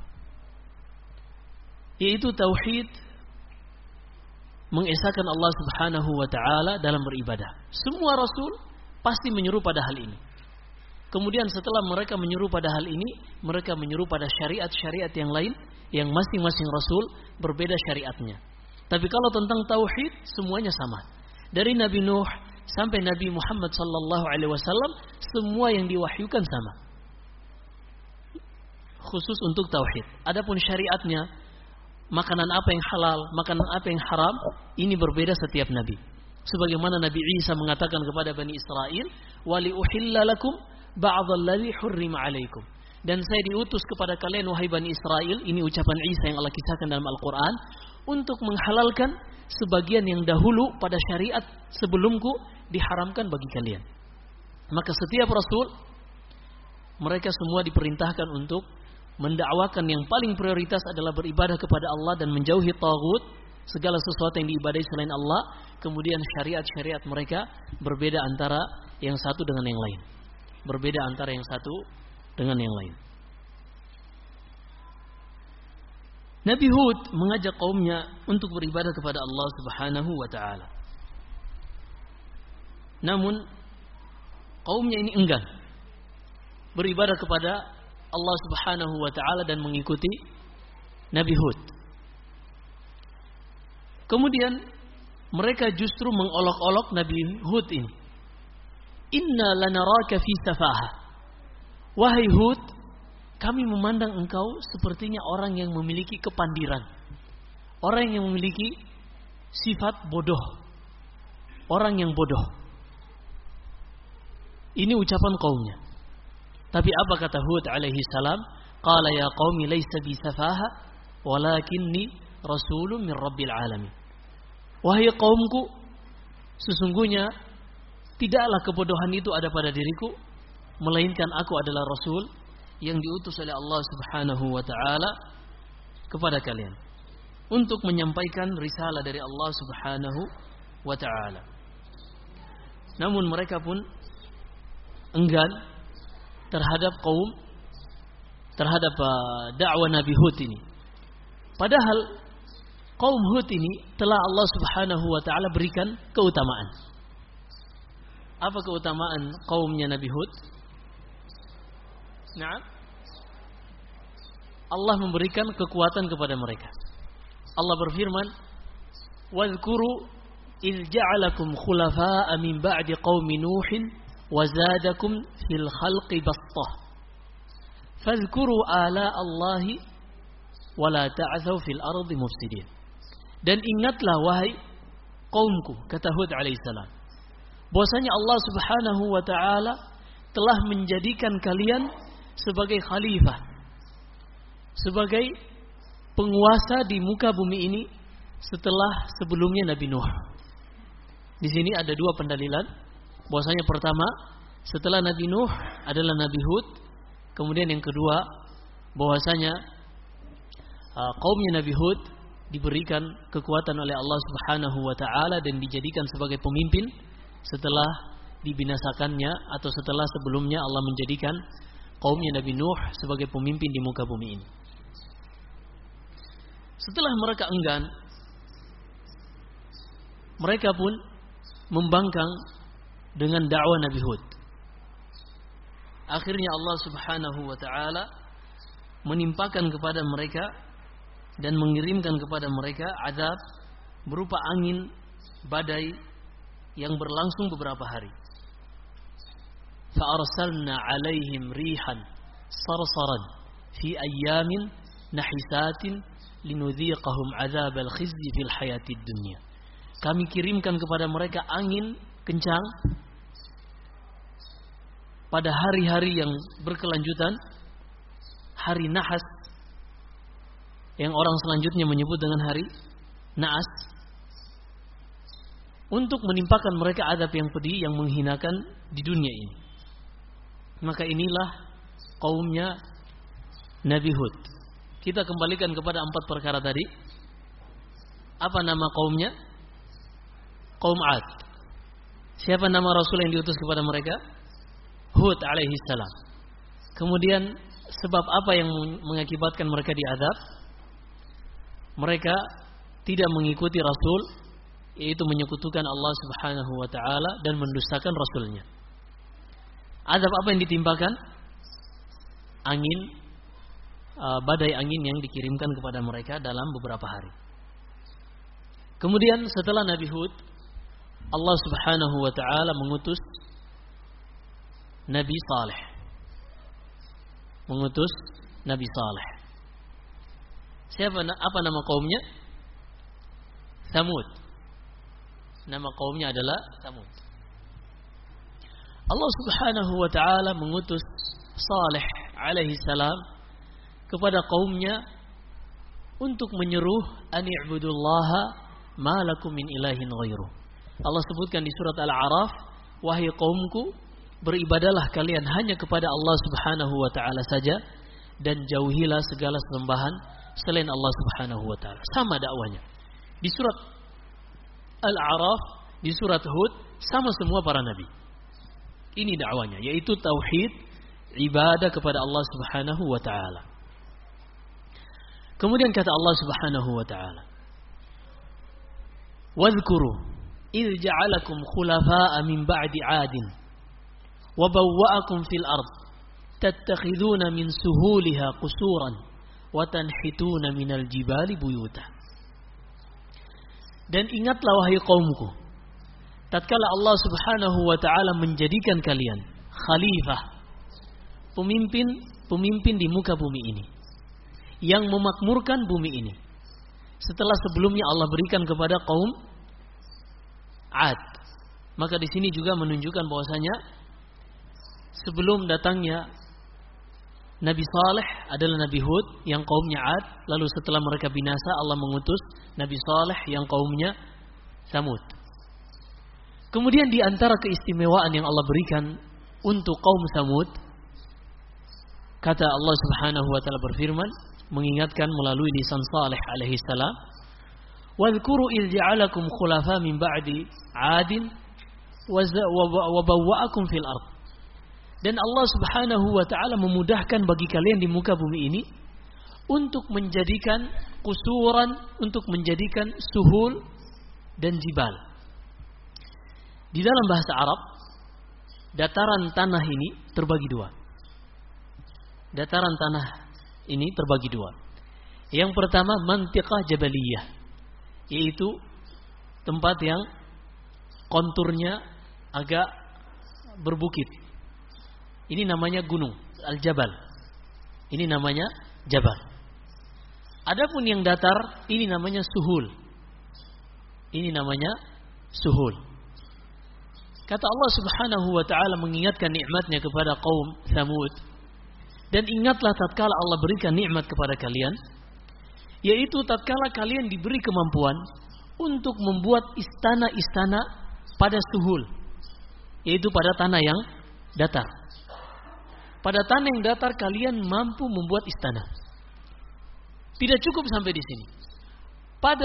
Yaitu tauhid, mengesahkan Allah Subhanahu wa taala dalam beribadah. Semua rasul pasti menyeru pada hal ini. Kemudian setelah mereka menyeru pada hal ini, mereka menyeru pada syariat-syariat yang lain yang masing-masing rasul berbeda syariatnya. Tapi kalau tentang tauhid semuanya sama. Dari Nabi Nuh sampai Nabi Muhammad sallallahu alaihi wasallam semua yang diwahyukan sama. Khusus untuk tauhid. Adapun syariatnya, makanan apa yang halal, makanan apa yang haram, ini berbeda setiap nabi. Sebagaimana Nabi Isa mengatakan kepada Bani Israel, "Wali uhilla lakum ba'dalladzi hurrima 'alaikum." Dan saya diutus kepada kalian wahai Bani Israel, ini ucapan Isa yang Allah kisahkan dalam Al-Qur'an, untuk menghalalkan sebagian yang dahulu pada syariat sebelumku diharamkan bagi kalian. Maka setiap rasul mereka semua diperintahkan untuk mendakwakan yang paling prioritas adalah beribadah kepada Allah dan menjauhi taghut, segala sesuatu yang diibadahi selain Allah. Kemudian syariat-syariat mereka berbeda antara yang satu dengan yang lain. Berbeda antara yang satu dengan yang lain. Nabi Hud mengajak kaumnya untuk beribadah kepada Allah Subhanahu wa taala. Namun kaumnya ini enggan beribadah kepada Allah Subhanahu wa taala dan mengikuti Nabi Hud. Kemudian mereka justru mengolok-olok Nabi Hud ini. Inna lanaraka fi safaha. Wahai Hud, kami memandang engkau sepertinya orang yang memiliki kepandiran. Orang yang memiliki sifat bodoh. Orang yang bodoh. Ini ucapan kaumnya. Tapi apa kata Hud alaihi salam? Qala ya qaumi laysa bi safaha walakinni rasulun min rabbil alamin. Wahai kaumku, sesungguhnya tidaklah kebodohan itu ada pada diriku, melainkan aku adalah rasul yang diutus oleh Allah Subhanahu wa taala kepada kalian untuk menyampaikan risalah dari Allah Subhanahu wa taala. Namun mereka pun enggan terhadap dakwah Nabi Hud ini. Padahal kaum Hud ini telah Allah Subhanahu wa taala berikan keutamaan. Apa keutamaan kaumnya Nabi Hud? Nah, Allah memberikan kekuatan kepada mereka. Allah berfirman, "Wadhkuru idh ja'alakum khulafa'a min ba'di qaumi Nuhin wa zadakum fil khalqi bastah. Fadhkuru ala Allahi wa la ta'thaw fil ardi mufsidin." Dan ingatlah wahai kaumku, kata Hud alaihissalam, bahwasanya Allah Subhanahu wa taala telah menjadikan kalian sebagai khalifah, sebagai penguasa di muka bumi ini setelah sebelumnya Nabi Nuh. Di sini ada dua pendalilan, bahwasanya pertama, setelah Nabi Nuh adalah Nabi Hud. Kemudian yang kedua, bahwasanya kaumnya Nabi Hud diberikan kekuatan oleh Allah Subhanahu wa taala dan dijadikan sebagai pemimpin setelah dibinasakannya atau setelah sebelumnya Allah menjadikan kaumnya Nabi Nuh sebagai pemimpin di muka bumi ini. Setelah mereka enggan, mereka pun membangkang dengan dakwah Nabi Hud. Akhirnya Allah Subhanahu wa taala menimpakan kepada mereka dan mengirimkan kepada mereka azab berupa angin badai yang berlangsung beberapa hari. فَأَرْسَلْنَا عَلَيْهِمْ رِيحًا صَرْصَرًا فِي أَيَّامٍ نَحِسَاتٍ لِنُذِيقَهُمْ عَذَابَ الْخِزْيِ فِي الْحَيَاةِ الدُّنْيَا. Kami kirimkan kepada mereka angin kencang pada hari-hari yang berkelanjutan, hari nahas yang orang selanjutnya menyebut dengan hari naas, untuk menimpakan mereka azab yang pedih yang menghinakan di dunia ini. Maka inilah kaumnya Nabi Hud. Kita kembalikan kepada 4 perkara tadi. Apa nama kaumnya? Kaum Ad. Siapa nama Rasul yang diutus kepada mereka? Hud alaihi salam. Kemudian sebab apa yang mengakibatkan mereka diazab? Mereka tidak mengikuti Rasul, yaitu menyekutukan Allah Subhanahu wa taala dan mendustakan Rasulnya. Azab apa yang ditimpakan? Angin, badai angin yang dikirimkan kepada mereka dalam beberapa hari. Kemudian setelah Nabi Hud, Allah Subhanahu wa taala mengutus Nabi Saleh. Mengutus Nabi Saleh. Apa nama kaumnya? Tsamud. Nama kaumnya adalah Tsamud. Allah Subhanahu wa taala mengutus Saleh alaihi salam kepada kaumnya untuk menyeru an i'budullaha ma lakum min ilahin ghairuh. Allah sebutkan di surat Al-A'raf, wahai kaumku, beribadalah kalian hanya kepada Allah Subhanahu wa taala saja dan jauhilah segala sembahan selain Allah Subhanahu wa taala. Sama dakwanya. Di surat Al-A'raf, di surat Hud, sama semua para nabi. Ini dakwanya, yaitu tauhid, ibadah kepada Allah Subhanahu wa taala. Kemudian kata Allah Subhanahu wa taala, "Wadhkuru idh ja'alakum khulafa'a min ba'di 'adin wa bawwa'akum fil ard tattakhiduna min suhuliha qusuran wa tanhituna minal jibali buyuta." Dan ingatlah wahai kaumku, tatkala Allah Subhanahu wa taala menjadikan kalian khalifah, pemimpin di muka bumi ini, yang memakmurkan bumi ini. Setelah sebelumnya Allah berikan kepada kaum Ad. Maka di sini juga menunjukkan bahwasanya sebelum datangnya Nabi Saleh adalah Nabi Hud yang kaumnya Ad, lalu setelah mereka binasa Allah mengutus Nabi Saleh yang kaumnya Tsamud. Kemudian di antara keistimewaan yang Allah berikan untuk kaum Tsamud, kata Allah Subhanahu wa taala berfirman, mengingatkan melalui lisan Saleh alaihi salam, "Wadhkuru idh ja'alakum khulafa min ba'di 'adin wa bawwa'akum fil ard." Dan Allah Subhanahu wa taala memudahkan bagi kalian di muka bumi ini untuk menjadikan kusuran, untuk menjadikan suhul dan jibal. Di dalam bahasa Arab, dataran tanah ini terbagi dua. Dataran tanah ini terbagi dua. Yang pertama mantiqah jabaliyah, yaitu tempat yang konturnya agak berbukit. Ini namanya gunung, al-jabal. Ini namanya jabal. Adapun yang datar, ini namanya suhul. Ini namanya suhul. Kata Allah Subhanahu wa taala mengingatkan nikmatnya kepada kaum Tsamud. Dan ingatlah tatkala Allah berikan nikmat kepada kalian, yaitu tatkala kalian diberi kemampuan untuk membuat istana-istana pada suhul, yaitu pada tanah yang datar. Pada tanah yang datar kalian mampu membuat istana. Tidak cukup sampai di sini. Pada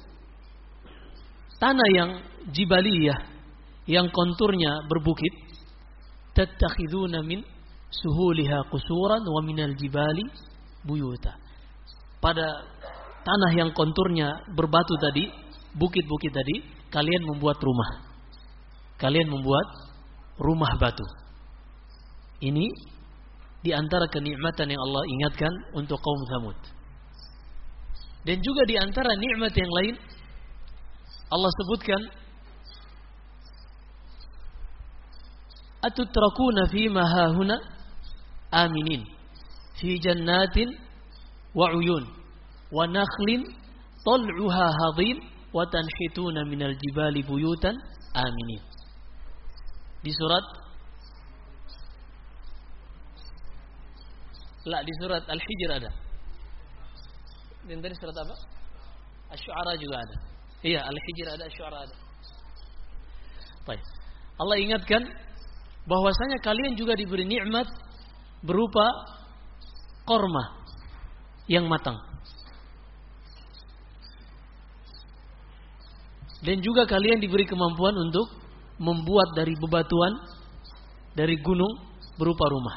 tanah yang jibaliyah, yang konturnya berbukit, tattakhiduna min suhuliha qusuran wa minal jibali buyuta. Pada tanah yang konturnya berbatu tadi, bukit-bukit tadi, kalian membuat rumah. Kalian membuat rumah batu. Ini di antara kenikmatan yang Allah ingatkan untuk kaum Tsamud. Dan juga di antara nikmat yang lain Allah sebutkan atutrakuna fima hahuna aminin fi jannatin wa uyun wa nakhlin tal'uha hadin wa tanhituna minal jibali buyutan aminin. Di surat Al-Hijr ada. Dan tadi surat apa? Asy-Syu'ara juga ada. Iya, Al-Hijr ada, Asy-Syu'ara ada. Baik. Allah ingatkan bahwasanya kalian juga diberi nikmat berupa korma yang matang. Dan juga kalian diberi kemampuan untuk membuat dari bebatuan, dari gunung berupa rumah.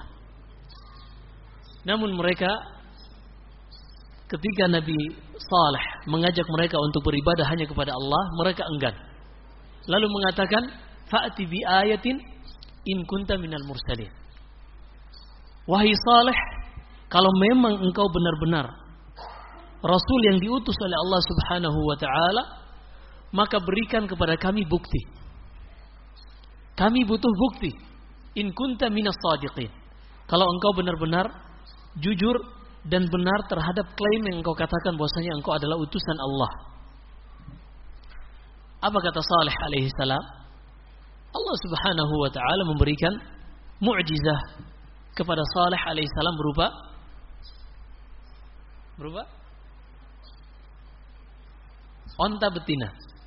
Namun mereka, ketika Nabi Saleh mengajak mereka untuk beribadah hanya kepada Allah, mereka enggan. Lalu mengatakan, fa'ti bi ayatin in kunta minal mursalin. Wahai Saleh, kalau memang engkau benar-benar Rasul yang diutus oleh Allah Subhanahu wa ta'ala, maka berikan kepada kami bukti. Kami butuh bukti. In kunta minas sadiqin. Kalau engkau benar-benar jujur dan benar terhadap klaim yang engkau katakan bahwasanya engkau adalah utusan Allah. Apa kata Saleh alaihi salam? Allah Subhanahu wa ta'ala memberikan mu'jizah kepada Saleh alaihi salam berupa onta betina.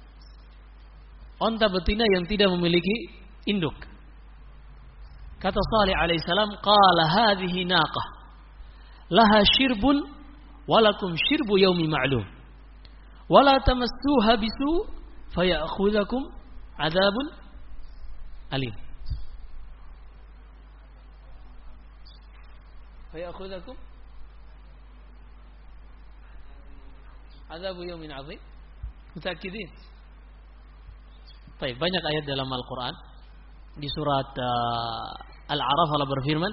Onta betina yang tidak memiliki induk. Kata Saleh alaihi salam, qala hadhihi naqah laha syirbun walakum syirbu yaumi ma'lum wala tamassuha bisu fayakhudhukum adzabun alim. Fayakhudhukum adzabu yaumin 'adzim. Mutaakidin. Baik, banyak ayat dalam Al-Qur'an. Di surat Al-A'raf Allah berfirman,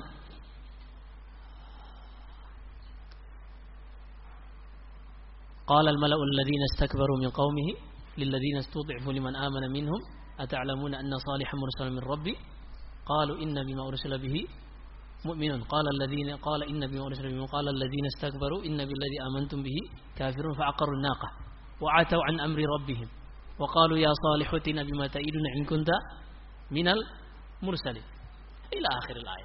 qala al-mala'u alladhina istakbaru min qaumihi lilladhina istud'ifu liman amana minhum ata'lamuna anna salihan mursalun min rabbi qalu inna bima ursila bihi mu'minun qala inna bima ursila bihi qala alladhina istakbaru inna billadhi amantum bihi kafirun fa'aqaru an-naqah wa 'ataw an amri rabbihim wa qalu ya salihu tina bima ta'iduna in kunta minal mursalin ila akhiril ayat.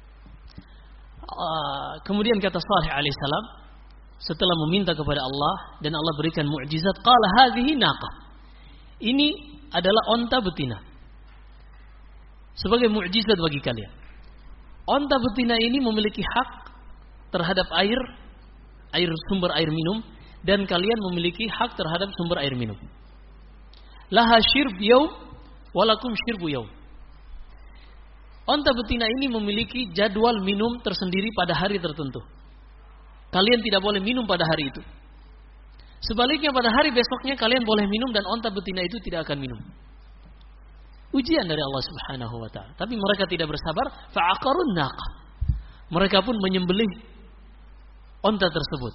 Kemudian kata Saleh alaihi salam setelah meminta kepada Allah dan Allah berikan mukjizat, qala hadhihi naqah. Ini adalah onta betina. Sebagai mukjizat bagi kalian. Onta betina ini memiliki hak terhadap air sumber air minum, dan kalian memiliki hak terhadap sumber air minum. Laha syirb yaum walakum syirbu yaum. Onta betina ini memiliki jadwal minum tersendiri pada hari tertentu. Kalian tidak boleh minum pada hari itu. Sebaliknya pada hari besoknya kalian boleh minum dan onta betina itu tidak akan minum. Ujian dari Allah Subhanahu wa ta'ala. Tapi mereka tidak bersabar, fa'aqarun naqah. Mereka pun menyembelih onta tersebut.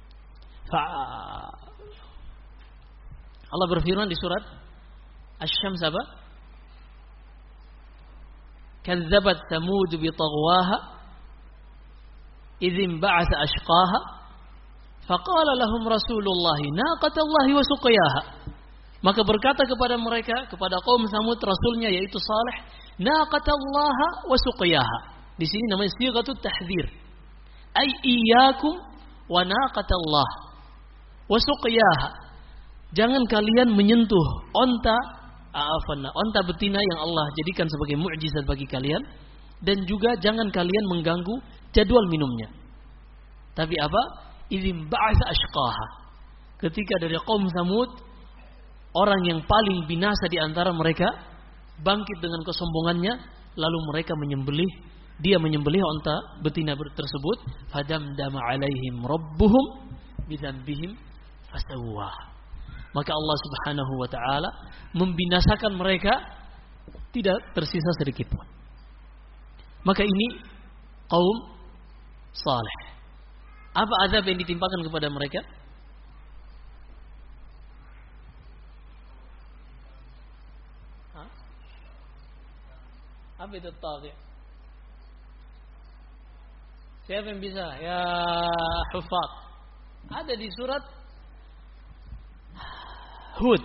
Allah berfirman di surat Asy-Syams apa? Kazzabat Tsamud bi taghwaha idzin ba'atsa ashqaha faqala lahum rasulullahi naqatallahi wa suqiyaha. Maka berkata kepada mereka, kepada kaum Tsamud rasulnya yaitu Saleh, naqatallaha wa suqiyaha. Di sini namanya sighatut tahdhir. Ai iyyakum wa naqatallah wa suqiyaha. Jangan kalian menyentuh onta betina yang Allah jadikan sebagai mukjizat bagi kalian, dan juga jangan kalian mengganggu jadwal minumnya. Tapi apa? Idzin ba'atsa ashqaha. Ketika dari kaum Tsamud orang yang paling binasa di antara mereka bangkit dengan kesombongannya, lalu mereka menyembelih onta betina tersebut, fadamdama alaihim rabbuhum bidzambihim fasawwa. Maka Allah Subhanahu wa ta'ala membinasakan mereka, tidak tersisa sedikit pun. Maka ini kaum saleh. Apa azab yang ditimpakan kepada mereka? Apa itu tadi? Siapa yang bisa? Ya hufaz. Ada di surat Hud.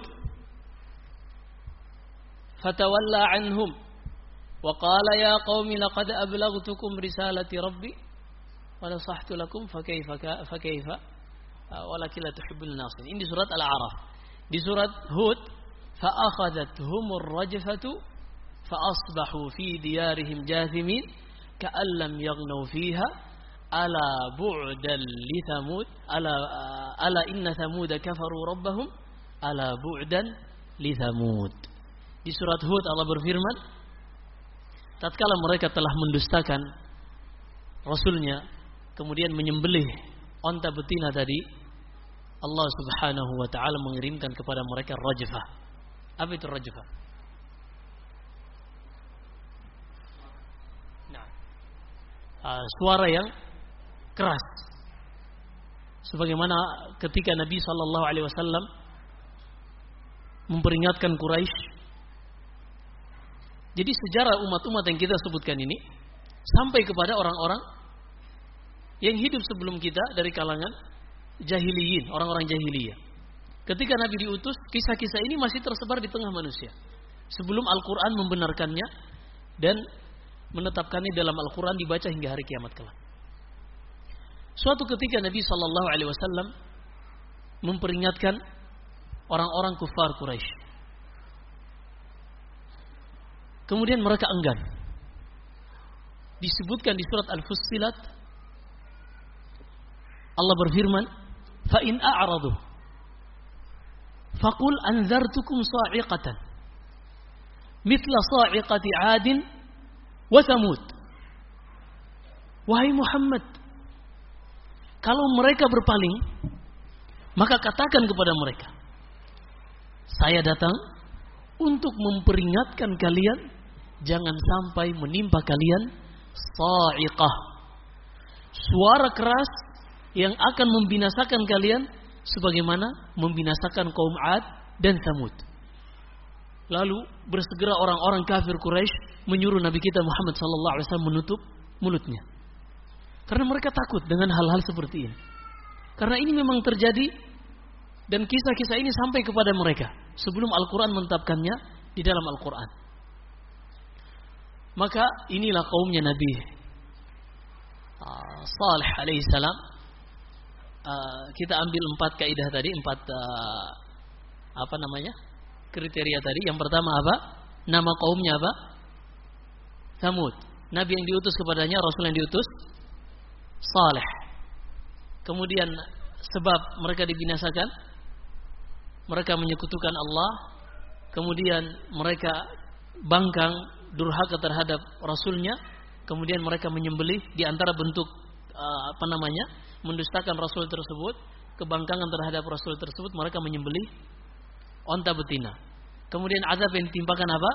Fatawalla anhum wa qala ya qaumi laqad ablaghtukum risalati rabbi wa nasahtu lakum fakaifa walakin la tuhibbun nasihin. Ini di surat Al-A'raf. Di surat Hud fa akhadathumur rajfatu fa asbahu fi diyarihim jathimin ka'an lam yaghnaw fiha ala bu'dan li thamud ala inna thamud kafaru rabbahum ala bu'dan li thamud. Di surat Hud Allah berfirman, tatkala mereka telah mendustakan Rasulnya, kemudian menyembelih onta betina tadi, Allah Subhanahu wa ta'ala mengirimkan kepada mereka rajfah. Apa itu rajfah? Suara yang keras. Sebagaimana ketika Nabi sallallahu alaihi wasallam memperingatkan Quraisy. Jadi sejarah umat-umat yang kita sebutkan ini sampai kepada orang-orang yang hidup sebelum kita dari kalangan jahiliyin, orang-orang jahiliyah. Ketika Nabi diutus, kisah-kisah ini masih tersebar di tengah manusia. Sebelum Al-Quran membenarkannya dan menetapkannya dalam Al-Quran dibaca hingga hari kiamat kelak. Suatu ketika Nabi sallallahu alaihi wasallam memperingatkan orang-orang kufar Quraisy. Kemudian mereka enggan. Disebutkan di surat Al-Fussilat, Allah berfirman, "Fa in a'radu faqul anzartukum sa'iqatan mithla sa'iqati 'adin wa Thamud." Wahai Muhammad, kalau mereka berpaling, maka katakan kepada mereka, saya datang untuk memperingatkan kalian jangan sampai menimpa kalian sa'iqah, suara keras yang akan membinasakan kalian sebagaimana membinasakan kaum 'Ad dan Thamud. Lalu bersegera orang-orang kafir Quraisy menyuruh Nabi kita Muhammad sallallahu alaihi wasallam menutup mulutnya. Karena mereka takut dengan hal-hal seperti ini. Karena ini memang terjadi dan kisah-kisah ini sampai kepada mereka sebelum Al-Quran menetapkannya di dalam Al-Quran. Maka inilah kaumnya Nabi Saleh alaihissalam. Kita ambil 4 kaidah tadi, 4 kriteria tadi. Yang pertama apa? Nama kaumnya apa? Thamud. Nabi yang diutus kepadanya, Rasul yang diutus Saleh. Kemudian sebab mereka dibinasakan, mereka menyekutukan Allah. Kemudian mereka bangkang durhaka terhadap Rasulnya. Kemudian mereka menyembelih. Di antara bentuk mendustakan Rasul tersebut, kebangkangan terhadap Rasul tersebut, mereka menyembelih onta betina. Kemudian azab yang ditimpakan apa?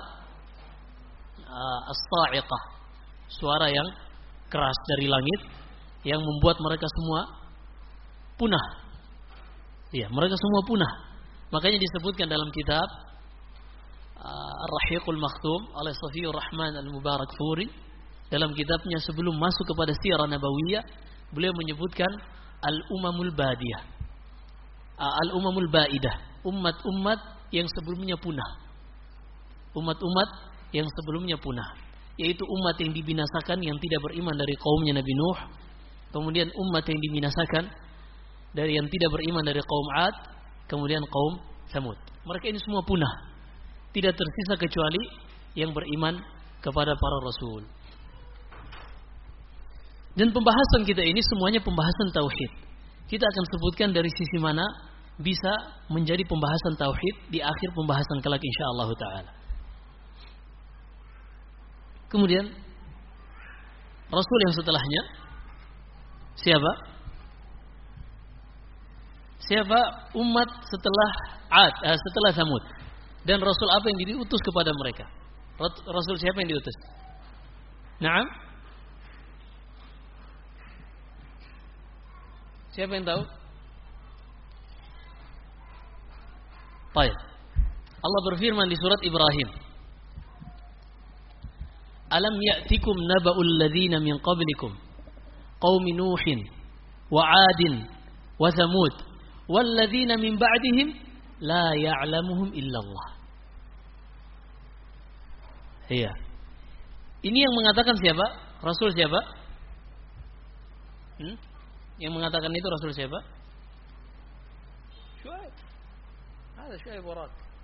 As-sa'iqah, suara yang keras dari langit yang membuat mereka semua punah. Ya, mereka semua punah. Makanya disebutkan dalam kitab Ar-Rahiqul Makhtum oleh Safiyur Rahman Al-Mubarakfuri, dalam kitabnya sebelum masuk kepada sirah nabawiyah, beliau menyebutkan al-umamul badiyah, al-umamul baidah, umat-umat yang sebelumnya punah. Umat-umat yang sebelumnya punah, yaitu umat yang dibinasakan yang tidak beriman dari kaumnya Nabi Nuh. Kemudian umat yang dibinasakan dari yang tidak beriman dari kaum 'Ad, kemudian kaum Thamud. Mereka ini semua punah. Tidak tersisa kecuali yang beriman kepada para rasul. Dan pembahasan kita ini semuanya pembahasan tauhid. Kita akan sebutkan dari sisi mana bisa menjadi pembahasan tauhid di akhir pembahasan kelak insyaallah taala. Kemudian rasul yang setelahnya siapa? Siapa umat setelah 'Ad, setelah Thamud? Dan Rasul apa yang diutus kepada mereka? Rasul siapa yang diutus? Naam? Siapa yang tahu? Baik. Allah berfirman di surat Ibrahim. Alam ya'tikum naba'ul ladzina min qablikum qaumi Nuhin wa 'adin wa Thamud wal ladzina min ba'dihim la ya'lamuhum illallah. Iya. Ini yang mengatakan siapa? Rasul siapa? Yang mengatakan itu Rasul siapa? Syuaib. Ada Syuaib warak.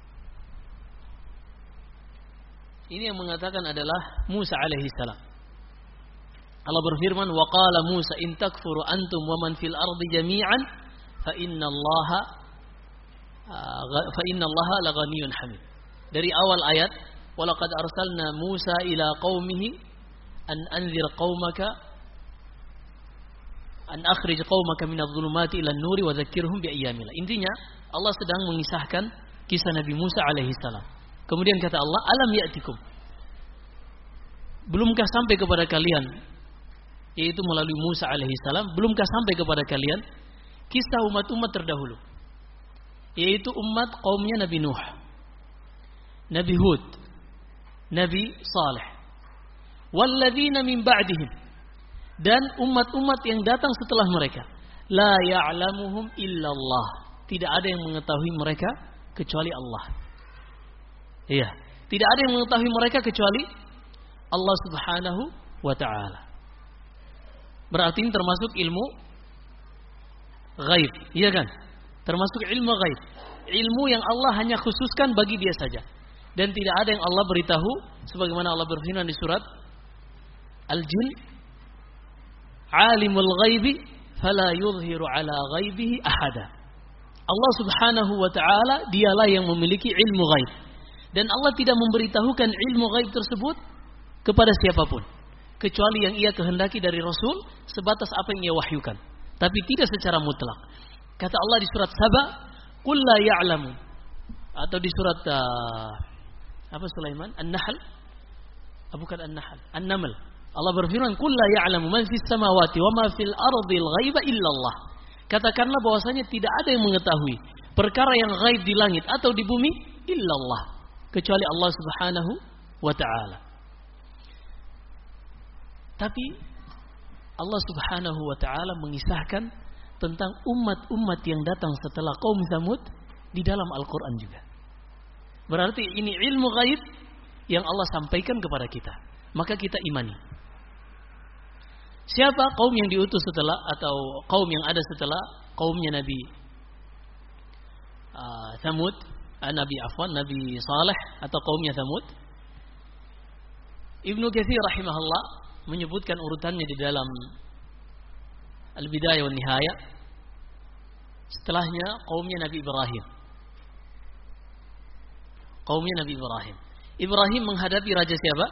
Ini yang mengatakan adalah Musa alaihi salam. Allah berfirman, "Wa qala Musa in takfuru antum wa man fil ardi jami'an fa inna Allaha laghaniyyun hamid." Dari awal ayat, "Wa laqad arsalna Musa ila qaumihi an anzir qaumaka an akhrij qaumaka minadh dhulumati ila an-nuri wa dzakkirhum bi ayyamillah." Intinya Allah sedang mengisahkan kisah Nabi Musa alaihi salam. Kemudian kata Allah, "Alam ya'tikum." Belumkah sampai kepada kalian, yaitu melalui Musa alaihi salam, belumkah sampai kepada kalian kisah umat-umat terdahulu, yaitu umat kaumnya Nabi Nuh, Nabi Hud, Nabi Saleh, walladzina min ba'dihim, dan umat-umat yang datang setelah mereka. La ya'lamuhum illallah. Tidak ada yang mengetahui mereka kecuali Allah. Iya, tidak ada yang mengetahui mereka kecuali Allah Subhanahu wa ta'ala. Berarti ini termasuk ilmu ghaib, iya kan? Termasuk ilmu ghaib. Ilmu yang Allah hanya khususkan bagi dia saja. Dan tidak ada yang Allah beritahu, sebagaimana Allah berfirman di surat Al-Jin, "Alimul ghaibi fala yudhiru ala ghaibihi ahada." Allah Subhanahu wa ta'ala dialah yang memiliki ilmu ghaib. Dan Allah tidak memberitahukan ilmu ghaib tersebut kepada siapapun, kecuali yang ia kehendaki dari Rasul, sebatas apa yang ia wahyukan. Tapi tidak secara mutlak. Kata Allah di surat Saba, "Qul la ya'lamu." Atau di surat apa Sulaiman? An-Nahl. Bukan An-Nahl, An-Naml. Allah berfirman, "Qul la ya'lamu man fis samawati wa ma fil ardil ghaiba illallah." Katakanlah bahwasanya tidak ada yang mengetahui perkara yang ghaib di langit atau di bumi illallah, kecuali Allah Subhanahu wa ta'ala. Tapi Allah Subhanahu wa ta'ala mengisahkan tentang umat-umat yang datang setelah kaum Tsamud di dalam Al-Quran juga. Berarti ini ilmu ghaib yang Allah sampaikan kepada kita, maka kita imani. Siapa kaum yang diutus setelah, atau kaum yang ada setelah kaumnya Nabi Tsamud, Nabi Saleh atau kaumnya Tsamud? Ibnu Katsir rahimahullah menyebutkan urutannya di dalam Al-Bidayah wa Nihayah. Setelahnya kaumnya Nabi Ibrahim. Kaumnya Nabi Ibrahim. Ibrahim menghadapi raja siapa?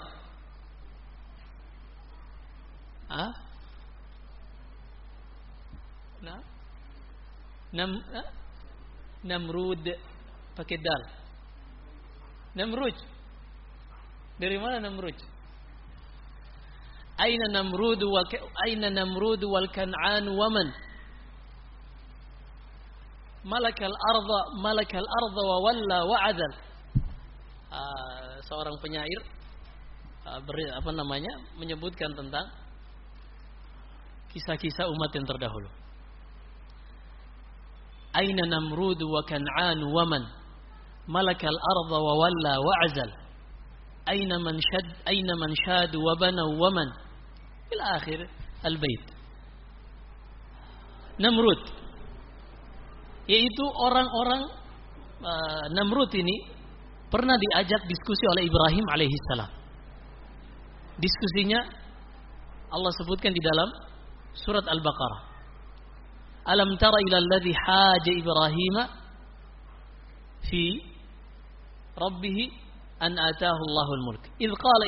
Namrud, pakai dal. Namrud. Dari mana Namrud? Aina Namrud wal Kan'an wa man malakal arda wa walla wa adal. Seorang penyair menyebutkan tentang kisah-kisah umat yang terdahulu. Aina Namrud wa Kan'an wa man malakal arda wa walla wa azal. Aina man shad wa bana wa man ila akhir al-bait. Namrud, yaitu orang-orang Namrud ini pernah diajak diskusi oleh Ibrahim alaihissalam. Diskusinya Allah sebutkan di dalam surat Al-Baqarah. Alam tara ila alladhi haja Ibrahim fi rabbih an ataahu Allahul mulk. Idh qala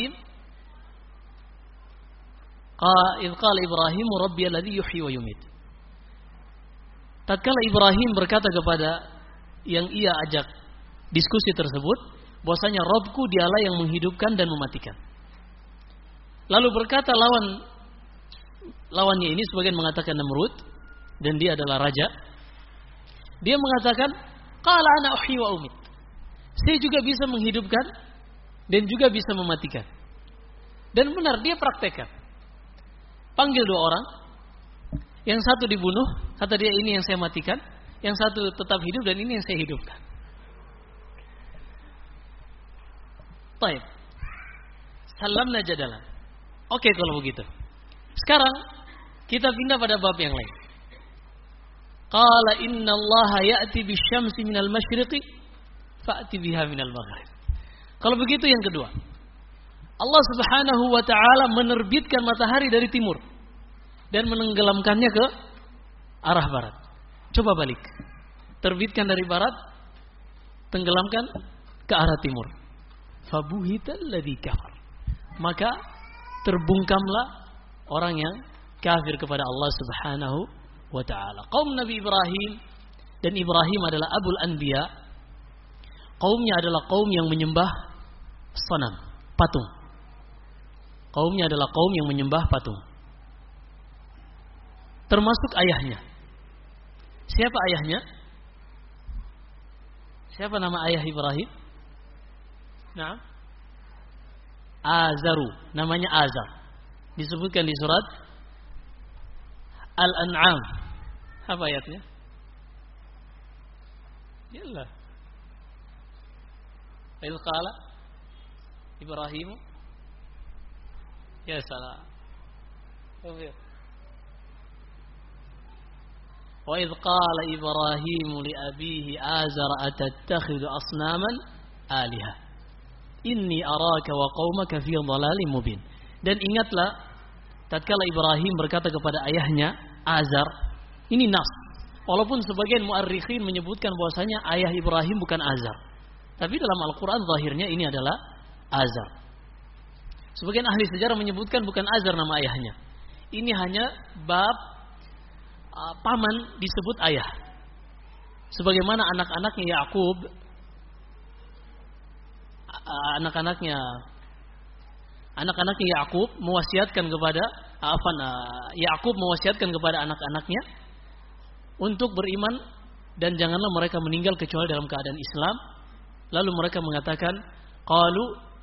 Ibrahim rabbi alladhi yuhyi wa yumit. Tatkala Ibrahim berkata kepada yang ia ajak diskusi tersebut, bahwasanya Rabbku dialah yang menghidupkan dan mematikan. Lalu berkata lawannya ini, sebagian mengatakan Namrud, dan dia adalah raja. Dia mengatakan, qala ana uhyi wa umit. Saya juga bisa menghidupkan dan juga bisa mematikan. Dan benar dia praktekkan. Panggil 2 orang. Yang satu dibunuh, kata dia ini yang saya matikan. Yang satu tetap hidup dan ini yang saya hidupkan. Baik. Salamna jadalan. Oke kalau begitu. Sekarang kita pindah pada bab yang lain. Qala inna Allah ya'ti bisyamsi minal masyriqi fa'ti biha minal maghrib. Kalau begitu yang kedua. Allah Subhanahu wa taala menerbitkan matahari dari timur dan menenggelamkannya ke arah barat. Coba balik. Terbitkan dari barat, tenggelamkan ke arah timur. Fabuhital ladzi kafar. Maka terbungkamlah orang yang kafir kepada Allah Subhanahu wa taala. Kaum Nabi Ibrahim, dan Ibrahim adalah abul anbiya. Kaumnya adalah kaum yang menyembah sanam, patung. Kaumnya adalah kaum yang menyembah patung. Termasuk ayahnya. Siapa ayahnya? Siapa nama ayah Ibrahim? Nah, Azaru. Namanya Azar. Disebutkan di surat Al-An'am. Apa ayatnya? Yallah. Idh qala Ibrahim. Ya salam. Wa idh qala Ibrahim li abihi Azar atattakhidhu asnaman aliha. Inni araka wa qaumaka fi dhalalin mubin. Dan ingatlah tatkala Ibrahim berkata kepada ayahnya Azar, ini nas. Walaupun sebagian muarrikhin menyebutkan bahwasanya ayah Ibrahim bukan Azar. Tapi dalam Al-Qur'an zahirnya ini adalah Azar. Sebagian ahli sejarah menyebutkan bukan Azar nama ayahnya. Ini hanya bab paman disebut ayah. Sebagaimana anak-anaknya Yakub, anak-anaknya Yakub mewasiatkan kepada Yakub mewasiatkan kepada anak-anaknya untuk beriman dan janganlah mereka meninggal kecuali dalam keadaan Islam. Lalu mereka mengatakan, qalu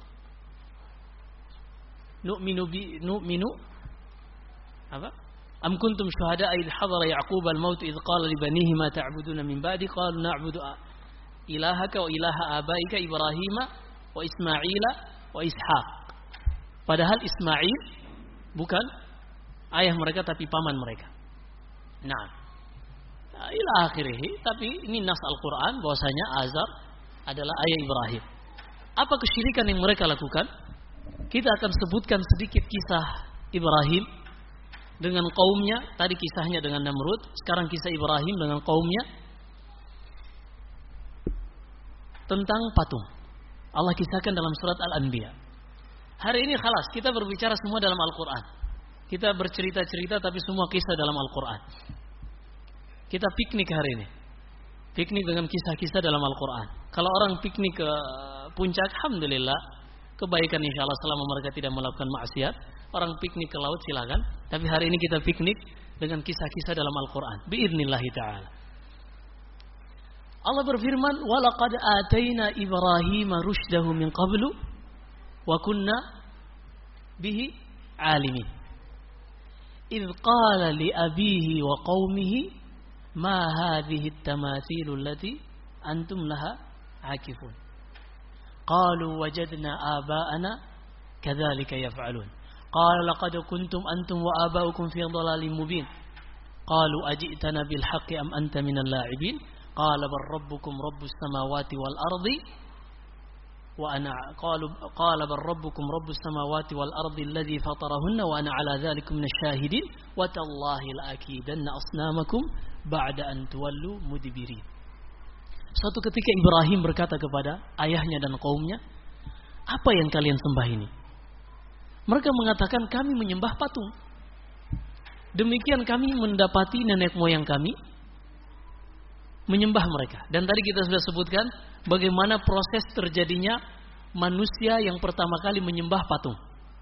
nu'minu apa? Am kuntum syuhada idh hadara Ya'qub al-maut idh qala li banihi ma ta'buduna min ba'di qalu na'budu ilahaka wa ilaha abaika Ibrahim wa Ismaila wa Ishaq. Padahal Ismail bukan ayah mereka tapi paman mereka. Nah, ila akhirih. Tapi ini nas Al-Quran bahwasanya Azar adalah ayah Ibrahim. Apa kesyirikan yang mereka lakukan? Kita akan sebutkan sedikit kisah Ibrahim dengan kaumnya. Tadi kisahnya dengan Namrud, sekarang kisah Ibrahim dengan kaumnya tentang patung. Allah kisahkan dalam surat Al-Anbiya. Hari ini khalas, kita berbicara semua dalam Al-Quran. Kita bercerita-cerita tapi semua kisah dalam Al-Quran. Kita piknik hari ini. Piknik dengan kisah-kisah dalam Al-Quran. Kalau orang piknik ke puncak, alhamdulillah, kebaikan insyaAllah selama mereka tidak melakukan maksiat. Orang piknik ke laut silakan. Tapi hari ini kita piknik dengan kisah-kisah dalam Al-Quran. Bi'idnillahi ta'ala. Allah berfirman, وَلَقَدْ آتَيْنَا إِبْرَاهِيمَ رُشْدَهُ مِنْ قَبْلُ وَكُنَّا بِهِ عَالِمِينَ إِذْ قَالَ لِأَبِيهِ وَقَوْمِهِ مَا هَذِهِ التَّمَاثِيلُ الَّتِي أَنْتُمْ لَهَا عَاكِفُونَ قَالُوا وَجَدْنَا آبَاءَنَا كَذَلِكَ يَفْعَلُونَ قَالَ لَقَدْ كُنْتُمْ أَنْتُمْ وَآبَاؤُكُمْ فِي ضَلَالٍ مُبِينٍ قَالُوا أَجِئْتَنَا بِالْحَقِّ أَمْ أَنْتَ مِنَ اللاعبين قال بل ربكم رب السماوات والأرض قال بل ربكم رب السماوات والأرض الذي فطرهن وأنا على ذلك من الشاهدين وتالله لأكيدن أصنامكم بعد أن تولوا مدبرين. Suatu ketika Ibrahim berkata kepada ayahnya dan kaumnya, apa yang kalian sembah ini? Mereka mengatakan kami menyembah patung. Demikian kami mendapati nenek moyang kami menyembah mereka. Dan tadi kita sudah sebutkan bagaimana proses terjadinya manusia yang pertama kali menyembah patung.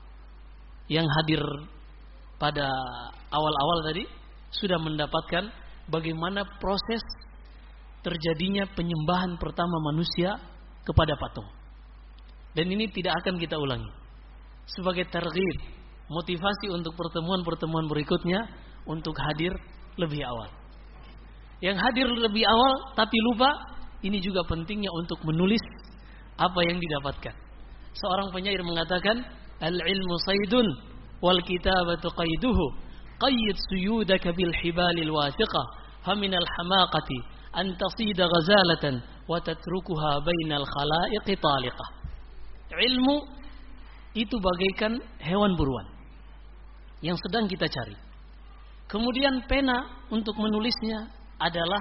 Yang hadir pada awal-awal tadi sudah mendapatkan bagaimana proses terjadinya penyembahan pertama manusia kepada patung. Dan ini tidak akan kita ulangi. Sebagai targhib, motivasi untuk pertemuan-pertemuan berikutnya untuk hadir lebih awal. Yang hadir lebih awal tapi lupa, ini juga pentingnya untuk menulis apa yang didapatkan. Seorang penyair mengatakan, al-ilmu saydun wal kitabatu qayduhu, qayyid suyudaka bil hibalil wathiqah, faminal hamaqati an tasida ghazalatan wa tatrukuha bainal khalaiqi taliqah. Ilmu itu bagaikan hewan buruan yang sedang kita cari. Kemudian pena untuk menulisnya adalah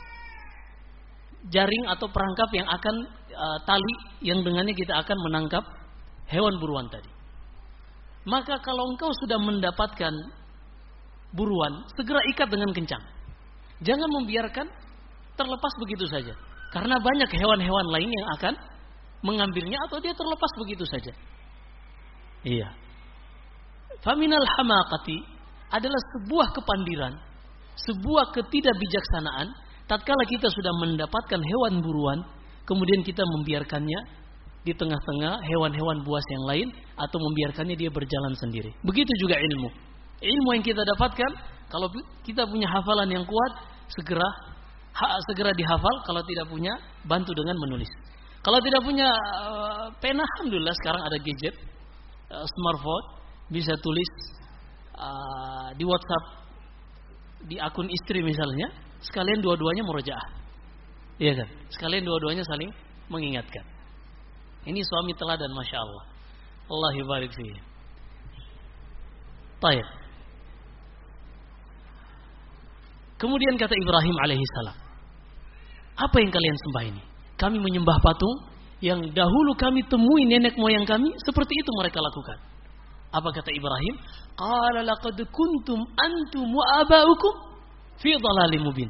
jaring atau perangkap yang akan tali yang dengannya kita akan menangkap hewan buruan tadi. Maka kalau engkau sudah mendapatkan buruan, segera ikat dengan kencang. Jangan membiarkan terlepas begitu saja. Karena banyak hewan-hewan lain yang akan mengambilnya atau dia terlepas begitu saja. Iya. Faminal hamaqati adalah sebuah kepandiran, sebuah ketidakbijaksanaan. Tatkala kita sudah mendapatkan hewan buruan, kemudian kita membiarkannya di tengah-tengah hewan-hewan buas yang lain atau membiarkannya dia berjalan sendiri. Begitu juga ilmu. Ilmu yang kita dapatkan, kalau kita punya hafalan yang kuat, segera dihafal. Kalau tidak punya, bantu dengan menulis. Kalau tidak punya pena, alhamdulillah sekarang ada gadget, smartphone, bisa tulis di WhatsApp, di akun istri misalnya, sekalian dua-duanya murojaah. Iya kan? Sekalian dua-duanya saling mengingatkan. Ini suami teladan, masya Allah. Allah barik fihi. Baik. Kemudian kata Ibrahim alaihissalam, apa yang kalian sembah ini? Kami menyembah patung yang dahulu kami temui nenek moyang kami, seperti itu mereka lakukan. Apa kata Ibrahim? Qala laqad kuntum antum wa aba'ukum fi dhalalim mubin.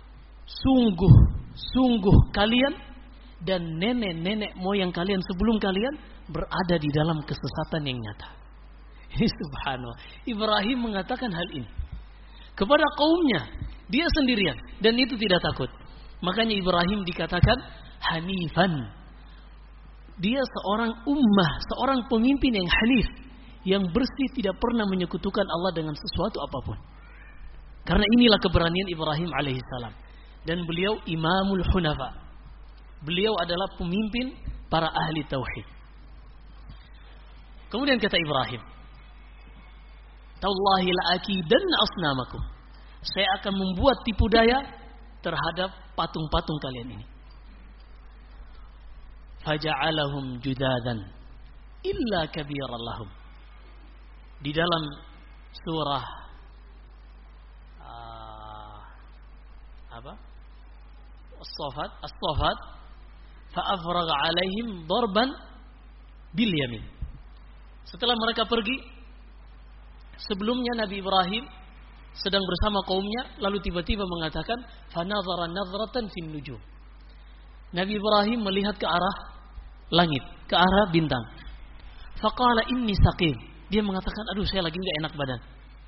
Sungguh kalian dan nenek-nenek moyang kalian sebelum kalian berada di dalam kesesatan yang nyata. Ini subhanallah. Ibrahim mengatakan hal ini kepada kaumnya, dia sendirian dan itu tidak takut. Makanya Ibrahim dikatakan hanifan. Dia seorang ummah, seorang pemimpin yang hanif, yang bersih, tidak pernah menyekutukan Allah dengan sesuatu apapun. Karena inilah keberanian Ibrahim alaihissalam. Dan beliau imamul hunafa. Beliau adalah pemimpin para ahli tauhid. Kemudian kata Ibrahim, tallahi la'akidanna asnamakum. Saya akan membuat tipu daya terhadap patung-patung kalian ini. Faja'alahum judadan illa kabiran lahum. Di dalam surah As-Saffat fa'afraga alaihim darban bil yamin. Setelah mereka pergi, sebelumnya Nabi Ibrahim sedang bersama kaumnya, lalu tiba-tiba mengatakan fanadhara nadhratan fin nujum. Nabi Ibrahim melihat ke arah langit, ke arah bintang. Faqala inni saqim. Dia mengatakan, aduh saya lagi enggak enak badan.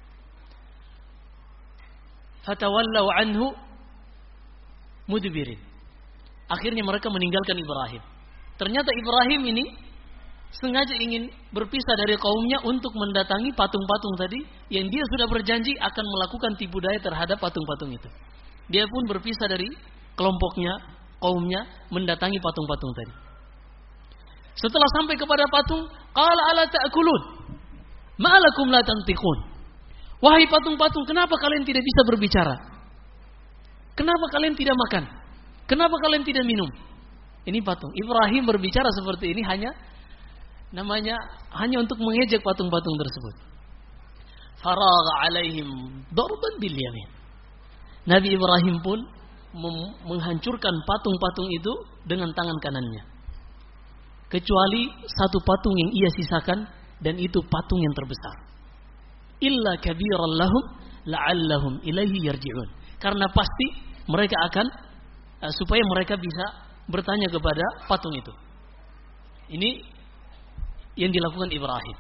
Fatawallau anhu mudbirin. Akhirnya mereka meninggalkan Ibrahim. Ternyata Ibrahim ini sengaja ingin berpisah dari kaumnya untuk mendatangi patung-patung tadi yang dia sudah berjanji akan melakukan tipu daya terhadap patung-patung itu. Dia pun berpisah dari kelompoknya, kaumnya, mendatangi patung-patung tadi. Setelah sampai kepada patung, qala ala ta'kulun ma lakum la tantiqun. Wahai patung-patung, kenapa kalian tidak bisa berbicara? Kenapa kalian tidak makan? Kenapa kalian tidak minum? Ini patung. Ibrahim berbicara seperti ini hanya untuk mengejek patung-patung tersebut. Faragha alaihim darban bil yamin. Nabi Ibrahim pun menghancurkan patung-patung itu dengan tangan kanannya. Kecuali satu patung yang ia sisakan, dan itu patung yang terbesar. Illa kabiran lahum la'allahum ilaihi yarji'un. Karena pasti mereka akan supaya mereka bisa bertanya kepada patung itu. Ini yang dilakukan Ibrahim.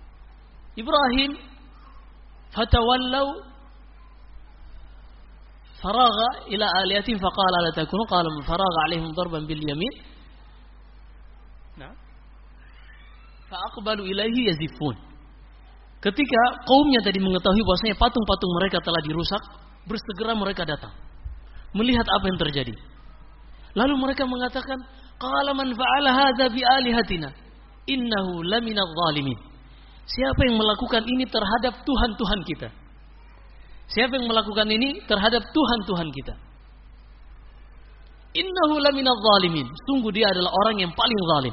Ibrahim fatawallau faragha ila aliyatin faqala la takunu qala faragha alaihim darban bil yamin. Nah. Fa aqbalu ilaihi yazifun. Ketika kaumnya tadi mengetahui bahwasanya patung-patung mereka telah dirusak, bersegera mereka datang melihat apa yang terjadi. Lalu mereka mengatakan, qala man fa'ala hadza bi alihatina innahu laminadh zalimin. Siapa yang melakukan ini terhadap Tuhan-Tuhan kita? Siapa yang melakukan ini terhadap Tuhan-Tuhan kita? Innahu laminadz zalimin. Sungguh dia adalah orang yang paling zalim.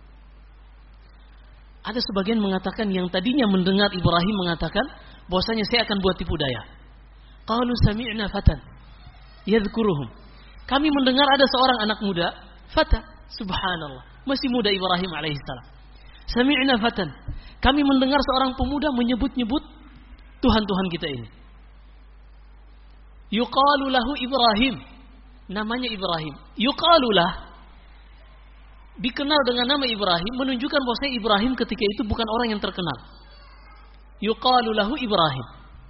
Ada sebagian mengatakan yang tadinya mendengar Ibrahim mengatakan bahwasanya saya akan buat tipu daya. Qalu sami'na fatan yadhkuruhum. Kami mendengar ada seorang anak muda, fata, subhanallah, masih muda Ibrahim alaihissalam. Sami'na fatan. Kami mendengar seorang pemuda menyebut-nyebut Tuhan-Tuhan kita ini. Yuqalu lahu Ibrahim. Namanya Ibrahim. Yuqalu lah. Dikenal dengan nama Ibrahim. Menunjukkan bahwa Ibrahim ketika itu bukan orang yang terkenal. Yuqalu lahu Ibrahim.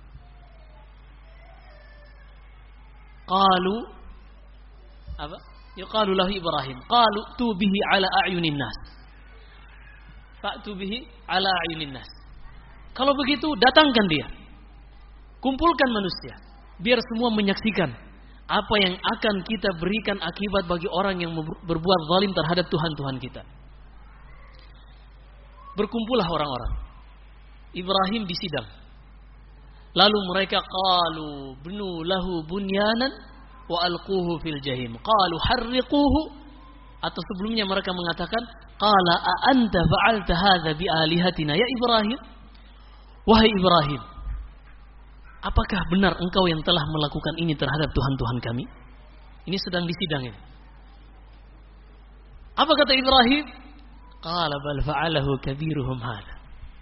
Qalu. Apa? Yuqalu lahu Ibrahim. Qalu tu bihi ala a'yunin nas. Fa'tu bihi ala a'yunin nas. Kalau begitu datangkan dia. Kumpulkan manusia. Biar semua menyaksikan apa yang akan kita berikan akibat bagi orang yang berbuat zalim terhadap Tuhan-Tuhan kita. Berkumpullah orang-orang. Ibrahim disidang. Lalu mereka qalu bnu lahu bunyanan wa alquhu fil jahim. Qalu harriquhu, atau sebelumnya mereka mengatakan qala a anta fa'alta hadza bi alihatina ya Ibrahim. Wahai Ibrahim, apakah benar engkau yang telah melakukan ini terhadap Tuhan-Tuhan kami? Ini sedang disidang ini. Apa kata Ibrahim? Qala bal fa'alahu kabiruhum hadza.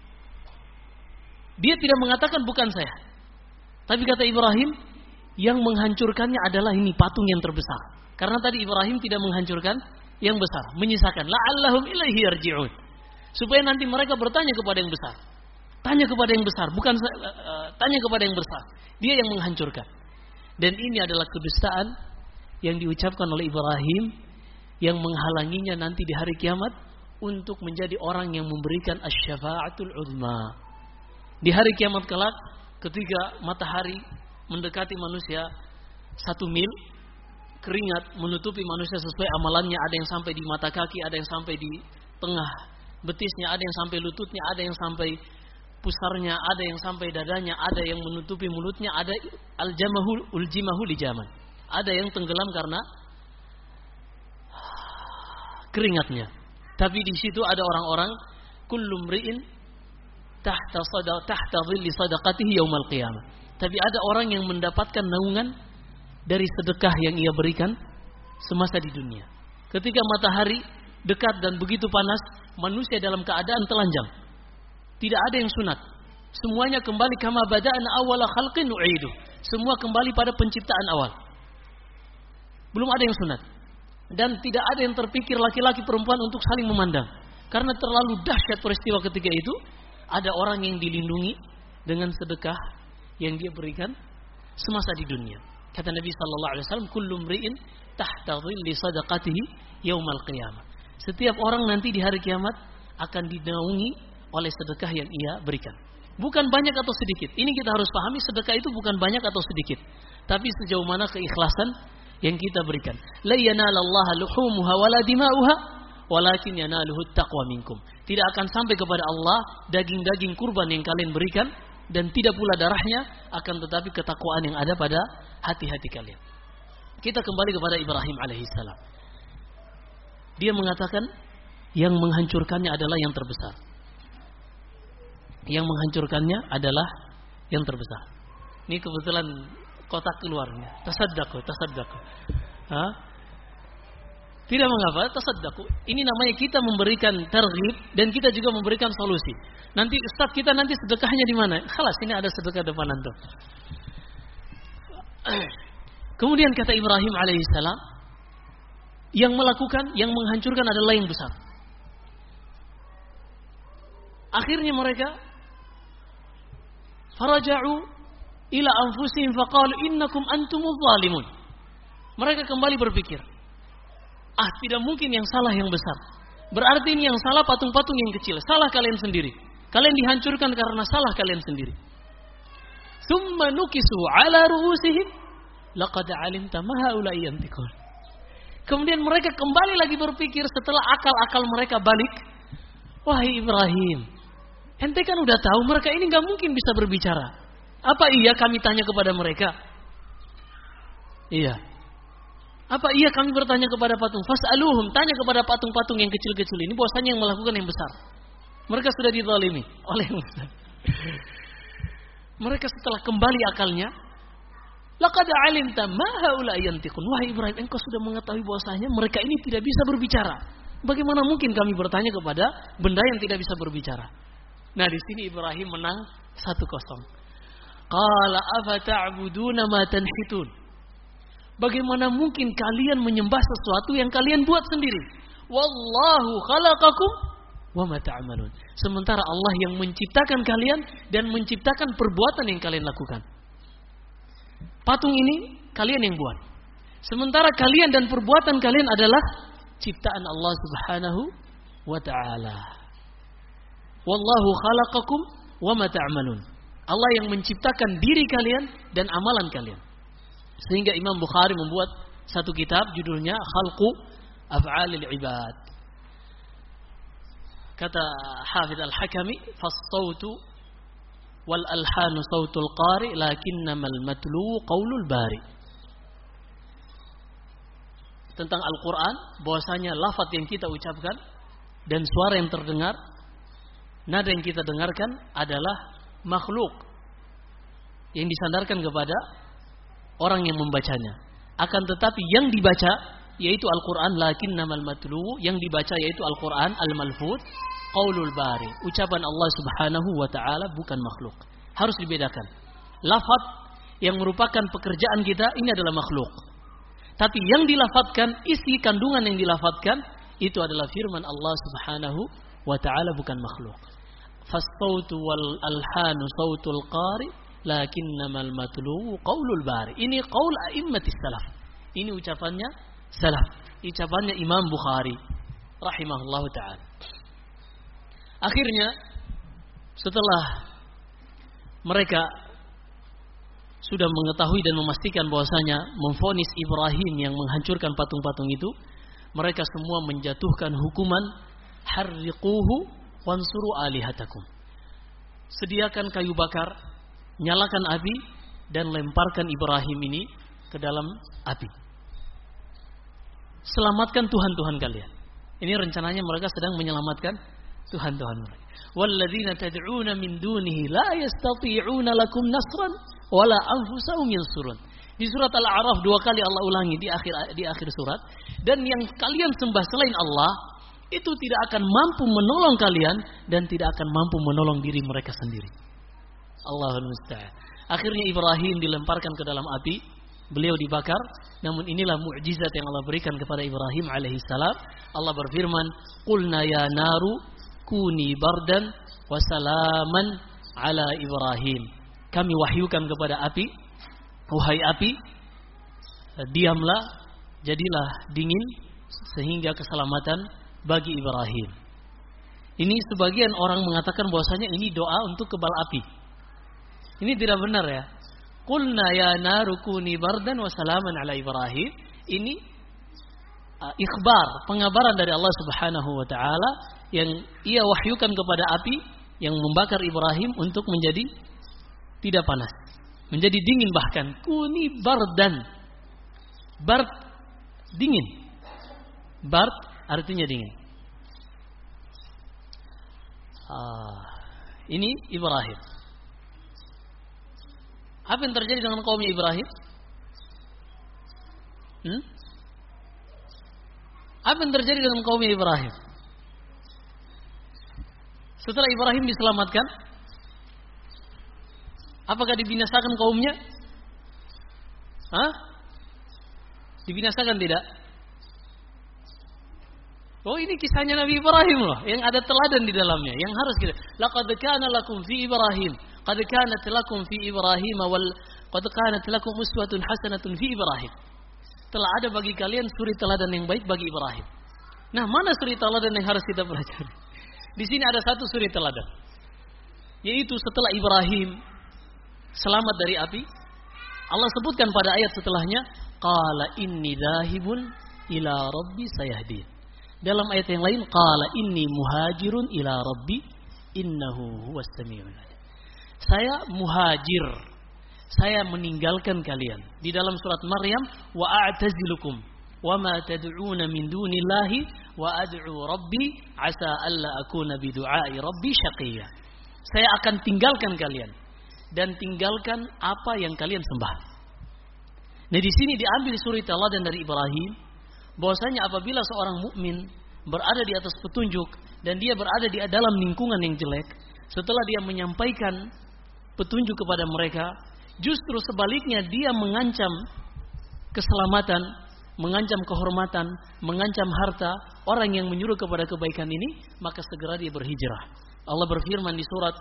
Dia tidak mengatakan bukan saya. Tapi kata Ibrahim, yang menghancurkannya adalah ini patung yang terbesar. Karena tadi Ibrahim tidak menghancurkan yang besar, menyisakan la'allahum ilaihi yarji'un. Supaya nanti mereka bertanya kepada yang besar. Tanya kepada yang besar, bukan tanya kepada yang besar. Dia yang menghancurkan. Dan ini adalah kedustaan yang diucapkan oleh Ibrahim yang menghalanginya nanti di hari kiamat untuk menjadi orang yang memberikan asy-syafa'atul 'uzma. Di hari kiamat kelak, ketika matahari mendekati manusia 1 mil, keringat menutupi manusia sesuai amalannya, ada yang sampai di mata kaki, ada yang sampai di tengah betisnya, ada yang sampai lututnya, ada yang sampai pusarnya, ada yang sampai dadanya, ada yang menutupi mulutnya, ada uljimahu lijaman. Ada yang tenggelam karena keringatnya. Tapi di situ ada orang-orang kullu mri'in tahta dhilli sadaqatihi yaumal qiyamah. Tapi ada orang yang mendapatkan naungan dari sedekah yang ia berikan semasa di dunia. Ketika matahari dekat dan begitu panas, manusia dalam keadaan telanjang. Tidak ada yang sunat. Semuanya kembali kama bada'na awwala khalqin nu'idu. Semua kembali pada penciptaan awal. Belum ada yang sunat. Dan tidak ada yang terpikir laki-laki perempuan untuk saling memandang. Karena terlalu dahsyat peristiwa ketika itu, ada orang yang dilindungi dengan sedekah yang dia berikan semasa di dunia. Kata Nabi sallallahu alaihi wasallam, kullu mri'in tahta dhilli sadaqatihi yaumal qiyamah. Setiap orang nanti di hari kiamat akan dinaungi oleh sedekah yang ia berikan. Bukan banyak atau sedikit. Ini kita harus pahami, sedekah itu bukan banyak atau sedikit. Tapi sejauh mana keikhlasan yang kita berikan. La yanalallaha luhumuha wala dima'uha walakin yanaluhu taqwa minkum. Tidak akan sampai kepada Allah daging-daging kurban yang kalian berikan, dan tidak pula darahnya, akan tetapi ketakwaan yang ada pada hati-hati kalian. Kita kembali kepada Ibrahim alaihissalam. Dia mengatakan yang menghancurkannya adalah yang terbesar. Yang menghancurkannya adalah yang terbesar. Ini kebetulan kotak keluarnya. Tasaddaqu. Tidak mengapa, tasaddaqu. Ini namanya kita memberikan targhib dan kita juga memberikan solusi. Nanti ustaz kita nanti sedekahnya di mana? Khalas, ini ada sedekah depan antum. Kemudian kata Ibrahim alaihissalam, yang melakukan, yang menghancurkan adalah yang besar. Akhirnya mereka faraja'u ila anfusihim faqalu innakum antumuz zalimun. Mereka kembali berpikir, tidak mungkin yang salah yang besar. Berarti ini yang salah patung-patung yang kecil. Salah kalian sendiri. Kalian dihancurkan karena salah kalian sendiri. Tsumma nukisu ala ru'usihim laqad alimta ma haula'i yantiqun. Kemudian mereka kembali lagi berpikir setelah akal-akal mereka balik. Wahai Ibrahim, ente kan udah tahu mereka ini gak mungkin bisa berbicara. Apa iya kami tanya kepada mereka? Iya. Apa iya kami bertanya kepada patung? Fas'aluhum, tanya kepada patung-patung yang kecil-kecil ini bahwasanya yang melakukan yang besar. Mereka sudah dizalimi oleh yang besar. Mereka setelah kembali akalnya, laqad alimta ma haula'i yantiqun. Wahai Ibrahim, engkau sudah mengetahui bahwasanya mereka ini tidak bisa berbicara. Bagaimana mungkin kami bertanya kepada benda yang tidak bisa berbicara? Nah, di sini Ibrahim menang 1-0. Qala afata'buduna ma tanhitun. Bagaimana mungkin kalian menyembah sesuatu yang kalian buat sendiri? Wallahu khalaqakum wa ma ta'malun. Sementara Allah yang menciptakan kalian dan menciptakan perbuatan yang kalian lakukan. Patung ini kalian yang buat. Sementara kalian dan perbuatan kalian adalah ciptaan Allah Subhanahu wa ta'ala. Wallahu khalaqakum wa ma ta'malun. Allah yang menciptakan diri kalian dan amalan kalian. Sehingga Imam Bukhari membuat satu kitab judulnya Khalqu Af'alil Ibad. Kata Hafidz Al-Hakami, "Fas-sautu wal alhanu sautul qari lakinnamal matlu qaulul bari." Tentang Al-Qur'an, bahwasanya lafaz yang kita ucapkan dan suara yang terdengar, nada yang kita dengarkan adalah makhluk yang disandarkan kepada orang yang membacanya. Akan tetapi yang dibaca yaitu Al-Quran, lakinnamal matlu, yang dibaca yaitu Al-Quran al-malfuz, qaulul bari, ucapan Allah Subhanahu wa ta'ala, bukan makhluk. Harus dibedakan. Lafaz yang merupakan pekerjaan kita ini adalah makhluk. Tapi yang dilafatkan, isi kandungan yang dilafatkan itu adalah firman Allah Subhanahu wa ta'ala, bukan makhluk. Fas-sautu wal alhanu sautul qari lakinnamal matlu qaulul bari. Ini qaul a'immatis salaf. Ini ucapannya salaf, ucapannya Imam Bukhari rahimahullahu taala. Akhirnya setelah mereka sudah mengetahui dan memastikan bahwasanya memvonis Ibrahim yang menghancurkan patung-patung itu, mereka semua menjatuhkan hukuman harriquhu wansuru alihatakum. Sediakan kayu bakar, nyalakan api, dan lemparkan Ibrahim ini ke dalam api. Selamatkan Tuhan-Tuhan kalian. Ini rencananya mereka sedang menyelamatkan Tuhan-Tuhan mereka. Walladzina tad'una min dunihi la yastati'una lakum nasran wala anfusahum yansurun. Di surat Al-A'raf 2 kali Allah ulangi di akhir surat. Dan yang kalian sembah selain Allah itu tidak akan mampu menolong kalian dan tidak akan mampu menolong diri mereka sendiri. Allahul musta'an. Akhirnya Ibrahim dilemparkan ke dalam api, beliau dibakar. Namun inilah mukjizat yang Allah berikan kepada Ibrahim alaihissalam. Allah berfirman, "Qulna ya naru kuni bardan wa salaman ala Ibrahim." Kami wahyukan kepada api, wahai api, diamlah, jadilah dingin sehingga keselamatan bagi Ibrahim. Ini sebagian orang mengatakan bahwasanya ini doa untuk kebal api. Ini tidak benar ya. Qulna ya naru kuni bardan wa salaman ala Ibrahim. Ini ikhbar, pengabaran dari Allah Subhanahu wa taala yang ia wahyukan kepada api yang membakar Ibrahim untuk menjadi tidak panas, menjadi dingin bahkan. Kuni bardan. Bard dingin. Bard artinya dingin. Ini Ibrahim. Apa yang terjadi dengan kaumnya Ibrahim? Apa yang terjadi dengan kaumnya Ibrahim? Setelah Ibrahim diselamatkan, apakah dibinasakan kaumnya? Dibinasakan tidak? Oh, ini kisahnya Nabi Ibrahim loh, yang ada teladan di dalamnya, yang harus kita. Laqad kana lakum fi Ibrahim Qad kanat lakum fi Ibrahim qad kanat lakum uswatun hasanatun fi Ibrahim. Telah ada bagi kalian suri teladan yang baik bagi Ibrahim. Nah, mana suri teladan yang harus kita pelajari? Di sini ada satu suri teladan, yaitu setelah Ibrahim selamat dari api, Allah sebutkan pada ayat setelahnya, qala inni dzahibun ila rabbi sayahdin. Dalam ayat yang lain, qala inni muhajirun ila rabbi innahu huwas samiul alim. Saya muhajir, saya meninggalkan kalian. Di dalam surat Maryam, wa a'tazilukum wa ma tad'una min dunillahi wa ad'u rabbi asa alla akuna bi du'ai rabbi syaqiyya. Saya akan tinggalkan kalian dan tinggalkan apa yang kalian sembah. Nah, di sini diambil suri teladan dari Ibrahim bahwasanya apabila seorang mukmin berada di atas petunjuk dan dia berada di dalam lingkungan yang jelek, setelah dia menyampaikan petunjuk kepada mereka, justru sebaliknya dia mengancam keselamatan, mengancam kehormatan, mengancam harta orang yang menyuruh kepada kebaikan ini, maka segera dia berhijrah. Allah berfirman di surat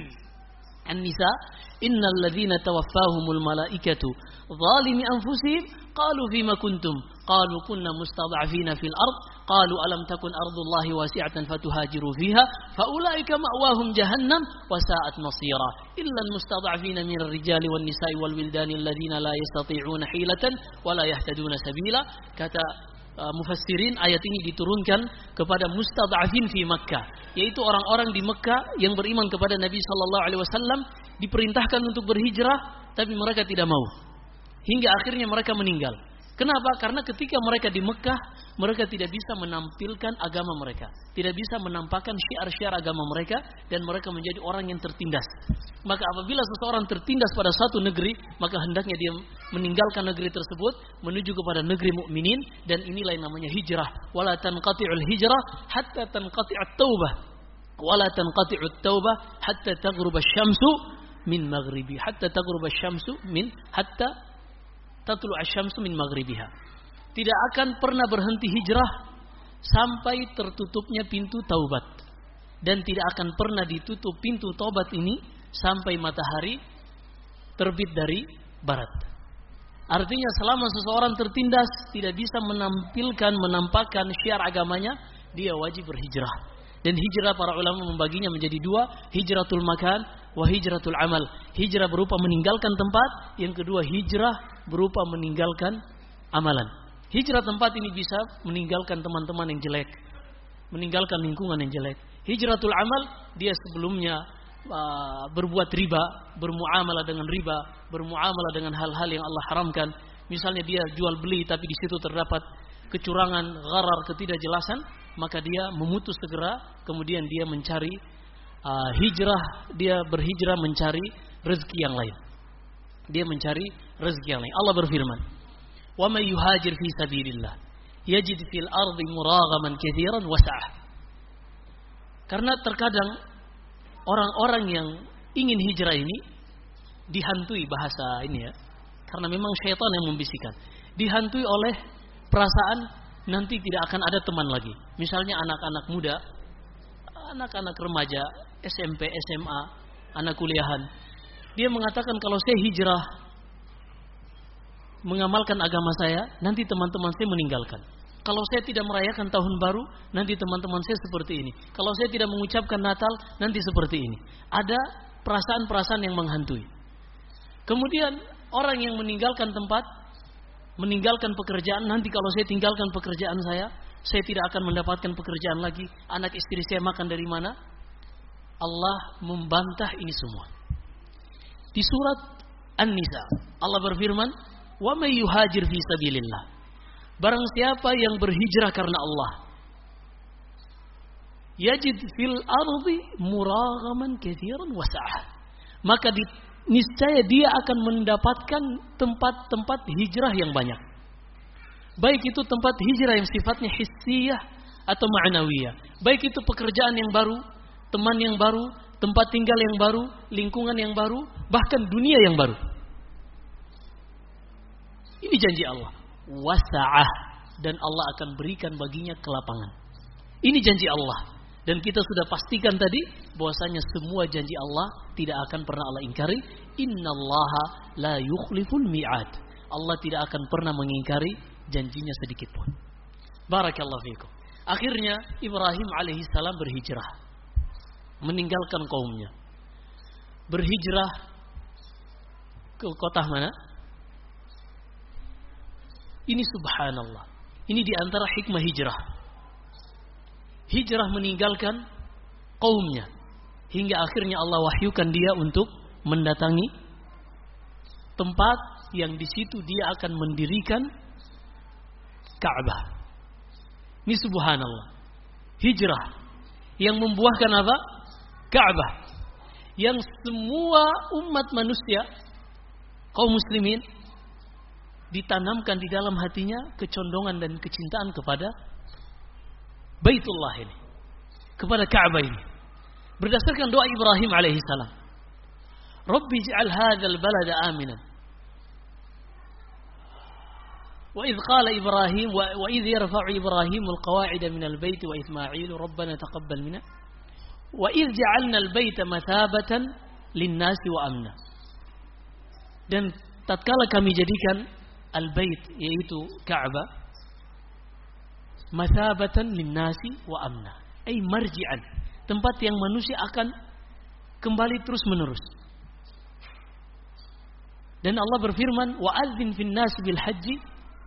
An-Nisa, innal ladzina tawaffahumul malaikatu zalimi anfusihim qalu fima kuntum qalu kunna mustad'afina fil ard qalu alam takun ardullahi wasi'atan fatuhajiru fiha faulaika ma'wahum jahannam wa sa'at masira illa almustad'afina minal rijali wan nisa'i wal wildani alladzina la yastati'una hilatan wa la yahtaduna sabila. Kata mufassirin, ayat ini diturunkan kepada mustad'afin fi Makkah, yaitu orang-orang di Mekah yang beriman kepada Nabi sallallahu alaihi wasallam, diperintahkan untuk berhijrah tapi mereka tidak mau. Hingga akhirnya mereka meninggal. Kenapa? Karena ketika mereka di Mekah, mereka tidak bisa menampilkan agama mereka, tidak bisa menampakkan syiar-syiar agama mereka, dan mereka menjadi orang yang tertindas. Maka apabila seseorang tertindas pada satu negeri, maka hendaknya dia meninggalkan negeri tersebut menuju kepada negeri mukminin, dan inilah yang namanya hijrah. Wala tanqati'ul hijrah hatta tanqati'at taubah. Wala tanqati'ut taubah hatta taghruba asy-syamsu min maghribi. Hatta taghruba asy-syamsu min hatta tatlu asy-syamsu min maghribiha. Tidak akan pernah berhenti hijrah sampai tertutupnya pintu taubat, dan tidak akan pernah ditutup pintu taubat ini sampai matahari terbit dari barat. Artinya selama seseorang tertindas tidak bisa menampakkan syiar agamanya, dia wajib berhijrah. Dan hijrah para ulama membaginya menjadi dua, hijratul makan wa hijratul amal. Hijrah berupa meninggalkan tempat, yang kedua hijrah berupa meninggalkan amalan. Hijrah tempat ini bisa meninggalkan teman-teman yang jelek, meninggalkan lingkungan yang jelek. Hijratul amal, dia sebelumnya berbuat riba, bermuamalah dengan riba, bermuamalah dengan hal-hal yang Allah haramkan. Misalnya dia jual beli tapi di situ terdapat kecurangan, gharar, ketidakjelasan, maka dia memutus segera, kemudian dia mencari hijrah, dia berhijrah mencari rezeki yang lain. Dia mencari rezeki yang lain. Allah berfirman, "Wa may yuhajir fi sabilillah yajid fil ardi muraghaman katsiran wasa'ah." Karena terkadang orang-orang yang ingin hijrah ini dihantui, bahasa ini ya, karena memang syaitan yang membisikkan, dihantui oleh perasaan nanti tidak akan ada teman lagi. Misalnya anak-anak muda, anak-anak remaja, SMP, SMA, anak kuliahan, dia mengatakan kalau saya hijrah mengamalkan agama saya, nanti teman-teman saya meninggalkan. Kalau saya tidak merayakan tahun baru, nanti teman-teman saya seperti ini. Kalau saya tidak mengucapkan Natal, nanti seperti ini. Ada perasaan-perasaan yang menghantui. Kemudian orang yang meninggalkan tempat, meninggalkan pekerjaan, nanti kalau saya tinggalkan pekerjaan saya tidak akan mendapatkan pekerjaan lagi. Anak istri saya makan dari mana? Allah membantah ini semua. Di surat An-Nisa, Allah berfirman, "Wa may yuhajir fi sabilillah." Barang siapa yang berhijrah karena Allah, yajid fil ardi muraghaman katsiran wasa'ah. Maka niscaya dia akan mendapatkan tempat-tempat hijrah yang banyak. Baik itu tempat hijrah yang sifatnya hissiyah atau ma'nawiyah. Baik itu pekerjaan yang baru, teman yang baru, tempat tinggal yang baru, lingkungan yang baru, bahkan dunia yang baru. Ini janji Allah. Wasa'ah, dan Allah akan berikan baginya kelapangan. Ini janji Allah. Dan kita sudah pastikan tadi bahwasanya semua janji Allah tidak akan pernah Allah ingkari. Innallaha la yukhliful mi'ad. Allah tidak akan pernah mengingkari janjinya sedikit pun. Barakallahu fikum. Akhirnya Ibrahim alaihissalam berhijrah, meninggalkan kaumnya. Berhijrah ke kota mana? Ini subhanallah. Ini diantara hikmah hijrah. Hijrah meninggalkan kaumnya. Hingga akhirnya Allah wahyukan dia untuk mendatangi tempat yang di situ dia akan mendirikan Ka'bah. Ini subhanallah. Hijrah yang membuahkan apa? Ka'bah. Yang semua umat manusia, kaum muslimin, ditanamkan di dalam hatinya kecondongan dan kecintaan kepada Baitullah ini, kepada Ka'bah ini. Berdasarkan doa Ibrahim alaihissalam. Rabbi ij'al hadzal balada aminan. وإذ قال إبراهيم وإذ يرفع إبراهيم القواعد من البيت وإسماعيل ربنا تقبل منا وإذ جعلنا البيت مثابة للناس وأمنا. Dan tatkala kami jadikan al-bait, yaitu Ka'bah, mathabatan linnasi wa amna, ay marji'an, tempat yang manusia akan kembali terus menerus. Dan Allah berfirman, wa adzin fin nas bil haji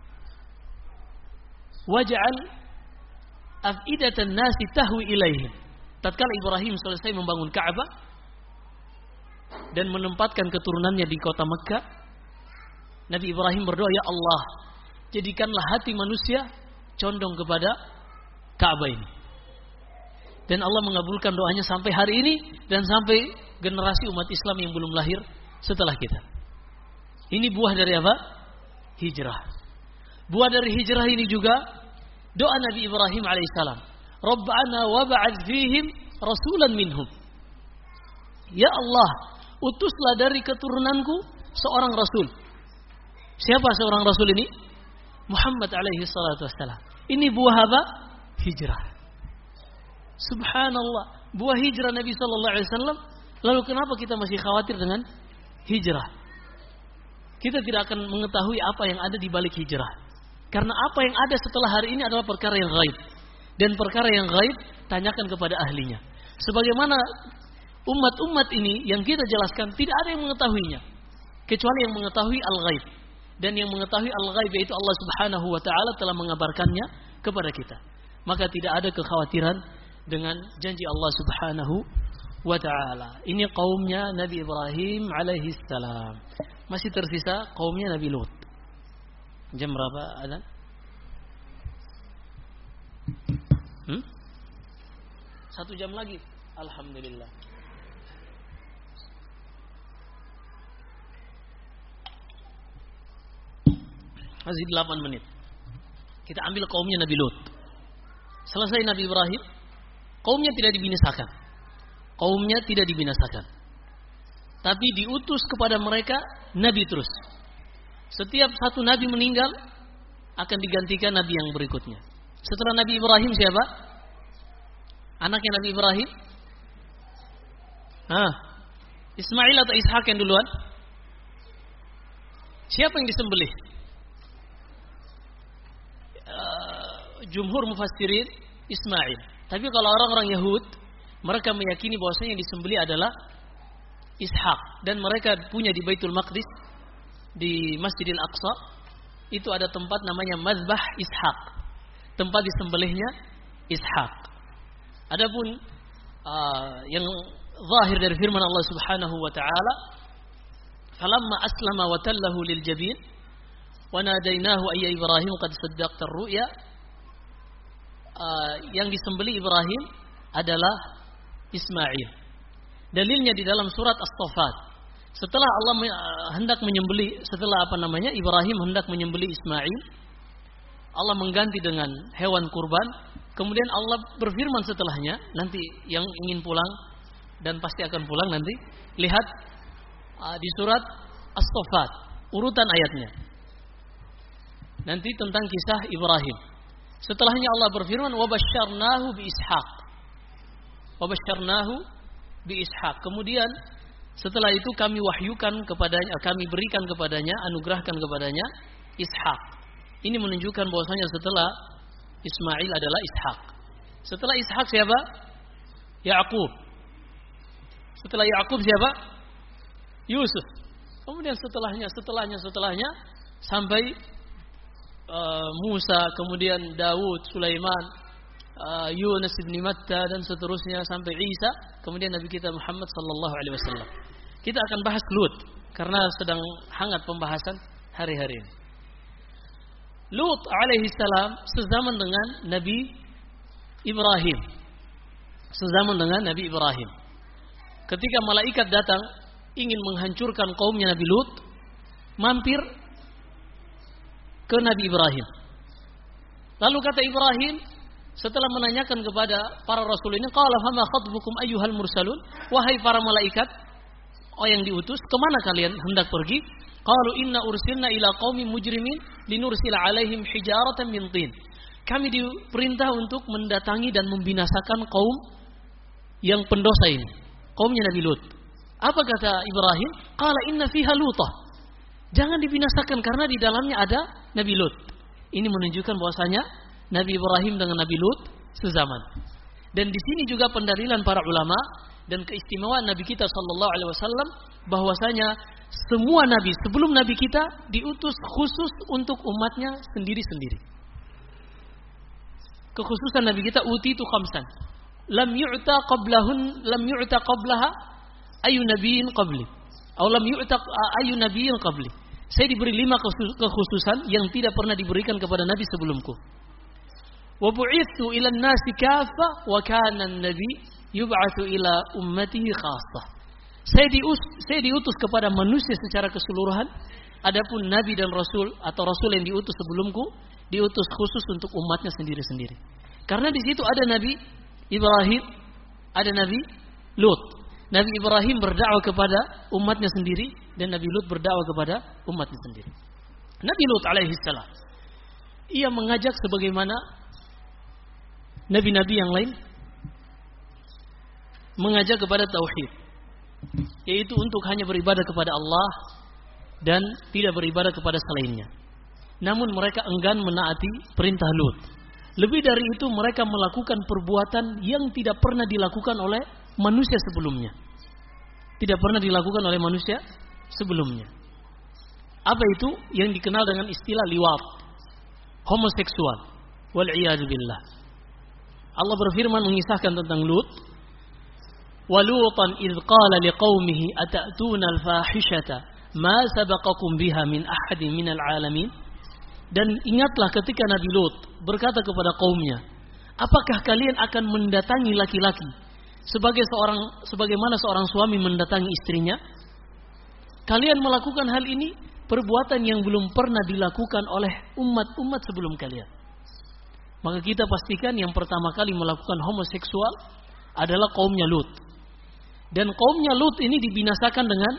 waj'al afidatan nasi tahwi ilaihim. Tatkala Ibrahim selesai membangun Ka'bah dan menempatkan keturunannya di kota Mekkah, Nabi Ibrahim berdoa, ya Allah, jadikanlah hati manusia condong kepada Ka'bah ini. Dan Allah mengabulkan doanya sampai hari ini dan sampai generasi umat Islam yang belum lahir setelah kita. Ini buah dari apa? Hijrah. Buah dari hijrah ini juga doa Nabi Ibrahim alaihissalam. Rabbana wab'ats fihim rasulan minhum. Ya Allah, utuslah dari keturunanku seorang rasul. Siapa seorang rasul ini? Muhammad alaihi salatu wassalam. Ini buah apa? Hijrah. Subhanallah, buah hijrah Nabi sallallahu alaihi wasallam. Lalu kenapa kita masih khawatir dengan hijrah? Kita tidak akan mengetahui apa yang ada di balik hijrah. Karena apa yang ada setelah hari ini adalah perkara yang gaib. Dan perkara yang gaib tanyakan kepada ahlinya. Sebagaimana umat-umat ini yang kita jelaskan tidak ada yang mengetahuinya kecuali yang mengetahui al-ghaib. Dan yang mengetahui al-ghaib yaitu Allah Subhanahu wa taala telah mengabarkannya kepada kita. Maka tidak ada kekhawatiran dengan janji Allah Subhanahu wa taala. Ini kaumnya Nabi Ibrahim alaihi salam. Masih tersisa kaumnya Nabi Lut. Jam berapa adzan? Satu jam lagi. Alhamdulillah. Masih 8 menit. Kita ambil kaumnya Nabi Lut. Selesai Nabi Ibrahim, kaumnya tidak dibinasakan. Kaumnya tidak dibinasakan. Tapi diutus kepada mereka nabi terus. Setiap satu nabi meninggal akan digantikan nabi yang berikutnya. Setelah Nabi Ibrahim siapa? Anaknya Nabi Ibrahim? Ismail atau Ishak yang duluan? Siapa yang disembelih? Jumhur mufassirin Ismail. Tapi kalau orang-orang Yahud, mereka meyakini bahwasanya yang disembelih adalah Ishak. Dan mereka punya di Baitul Maqdis, di Masjidil Aqsa, itu ada tempat namanya Mazbah Ishak, tempat disembelihnya Ishak. Adapun yang zahir dari firman Allah Subhanahu wa taala, falamma aslama wa tallahu lil jabin wa nadainahu ayya Ibrahim qad saddaqta ar-ru'ya, yang disembelih Ibrahim adalah Ismail. Dalilnya di dalam surat As-Saffat. Setelah Allah hendak menyembelih, Ibrahim hendak menyembelih Ismail, Allah mengganti dengan hewan kurban. Kemudian Allah berfirman setelahnya, nanti yang ingin pulang dan pasti akan pulang nanti, lihat di surat As-Saffat, urutan ayatnya. Nanti tentang kisah Ibrahim. Setelahnya Allah berfirman, wa basyarnahu bi Ishaq. wa basyarnahu bi Ishaq. Kemudian setelah itu kami wahyukan kepadanya, kami berikan kepadanya, anugerahkan kepadanya Ishaq. Ini menunjukkan bahwasanya setelah Ismail adalah Ishaq. Setelah Ishaq siapa? Ya'qub. Setelah Ya'qub siapa? Yusuf. Kemudian setelahnya sampai Musa, kemudian Daud, Sulaiman, Yunus bin Matta dan seterusnya sampai Isa, kemudian Nabi kita Muhammad sallallahu alaihi wasallam. Kita akan bahas Lut karena sedang hangat pembahasan hari-hari ini. Lut alaihi salam sezaman dengan Nabi Ibrahim. Sezaman dengan Nabi Ibrahim. Ketika malaikat datang ingin menghancurkan kaumnya Nabi Lut, mampir ke Nabi Ibrahim. Lalu kata Ibrahim setelah menanyakan kepada para rasul ini, qala fama khatbukum ayyuhal mursalun, wahai para malaikat yang diutus, kemana kalian hendak pergi? Qalu inna ursilna ila qaumin mujrimin linursila alaihim hijaratan min tin. Kami diperintah untuk mendatangi dan membinasakan kaum yang pendosa ini, kaumnya Nabi Lut. Apa kata Ibrahim? Qala inna fiha Lutah. Jangan dibinasakan karena di dalamnya ada Nabi Lut. Ini menunjukkan bahwasanya Nabi Ibrahim dengan Nabi Lut sezaman. Dan di sini juga pendalilan para ulama dan keistimewaan Nabi kita sallallahu alaihi wasallam bahwasanya semua nabi sebelum nabi kita diutus khusus untuk umatnya sendiri-sendiri. Kekhususan Nabi kita utitu khamsan. Lam yu'ta qablaha ayu nabiyyin qabli. Atau lam yu'ta ayu nabiyyin qabli. Saya diberi 5 kekhususan yang tidak pernah diberikan kepada nabi sebelumku. Wa bu'itsu ila an-nasi kaffa wa kana an-nabi yub'atsu ila ummatihi khassah. Saya diutus kepada manusia secara keseluruhan. Adapun nabi dan rasul atau rasul yang diutus sebelumku diutus khusus untuk umatnya sendiri-sendiri. Karena di situ ada Nabi Ibrahim, ada Nabi Lut. Nabi Ibrahim berdakwah kepada umatnya sendiri dan Nabi Lut berdakwah kepada umatnya sendiri. Nabi Lut alaihi salam, ia mengajak sebagaimana nabi-nabi yang lain mengajak kepada tauhid, yaitu untuk hanya beribadah kepada Allah dan tidak beribadah kepada selainnya. Namun mereka enggan menaati perintah Lut. Lebih dari itu mereka melakukan perbuatan yang tidak pernah dilakukan oleh manusia sebelumnya. Tidak pernah dilakukan oleh manusia sebelumnya. Apa itu? Yang dikenal dengan istilah liwat, homoseksual. Wal'iyadu billah. Allah berfirman mengisahkan tentang Lut. Walutan idh qala liqaumihi ata'tuna al-fahishata ma sabaqakum biha min ahadin minal alamin. Dan ingatlah ketika Nabi Lut berkata kepada kaumnya, apakah kalian akan mendatangi laki-laki sebagaimana seorang suami mendatangi istrinya? Kalian melakukan hal ini perbuatan yang belum pernah dilakukan oleh umat-umat sebelum kalian. Maka kita pastikan yang pertama kali melakukan homoseksual adalah kaumnya Lut. Dan kaumnya Lut ini dibinasakan dengan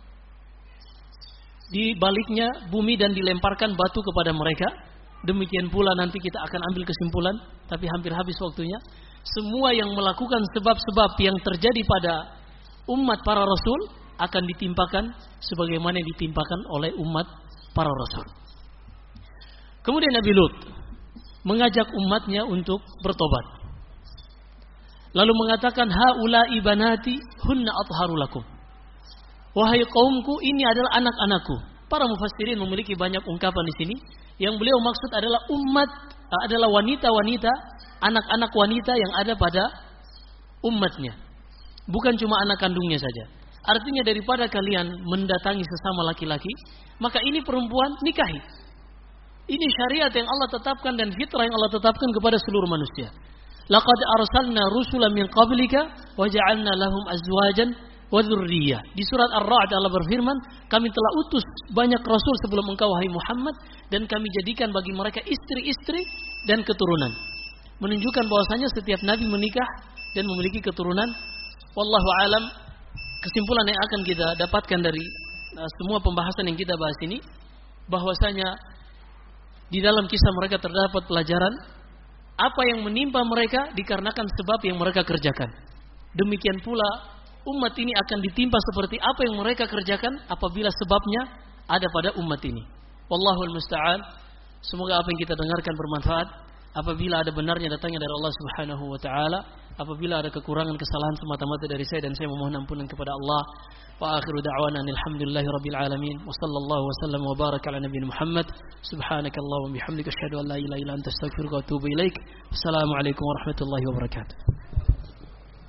di baliknya bumi dan dilemparkan batu kepada mereka. Demikian pula nanti kita akan ambil kesimpulan, tapi hampir habis waktunya. Semua yang melakukan sebab-sebab yang terjadi pada umat para rasul akan ditimpakan sebagaimana yang ditimpakan oleh umat para rasul. Kemudian Nabi Lut mengajak umatnya untuk bertobat. Lalu mengatakan, haula'i banati hunna atharu lakum. Wahai kaumku, ini adalah anak-anakku. Para mufassirin memiliki banyak ungkapan di sini. Yang beliau maksud adalah umat, adalah wanita-wanita, anak-anak wanita yang ada pada umatnya. Bukan cuma anak kandungnya saja. Artinya daripada kalian mendatangi sesama laki-laki, maka ini perempuan nikahi. Ini syariat yang Allah tetapkan dan fitrah yang Allah tetapkan kepada seluruh manusia. Laqad arsalna rusulan min qablika wa ja'alna lahum azwajan wa dzurriyyah. Di surat Ar-Ra'd Allah berfirman, kami telah utus banyak rasul sebelum engkau wahai Muhammad dan kami jadikan bagi mereka istri-istri dan keturunan. Menunjukkan bahwasanya setiap nabi menikah dan memiliki keturunan. Wallahu alam, kesimpulan yang akan kita dapatkan dari semua pembahasan yang kita bahas ini, bahwasanya di dalam kisah mereka terdapat pelajaran apa yang menimpa mereka dikarenakan sebab yang mereka kerjakan. demikian pula umat ini akan ditimpa seperti apa yang mereka kerjakan apabila sebabnya ada pada umat ini. Wallahul musta'an. Semoga apa yang kita dengarkan bermanfaat. Apabila ada benarnya datangnya dari Allah Subhanahu wa taala, apabila ada kekurangan kesalahan semata-mata dari saya dan saya memohon ampunan kepada Allah. Wa akhiru da'wana alhamdulillahi rabbil alamin wa sallallahu wa sallam wa baraka ala nabiyina Muhammad. Subhanakallahumma wa bihamdika asyhadu an la ilaha illa anta astaghfiruka wa atubu ilaik. Wassalamu alaikum warahmatullahi wabarakatuh.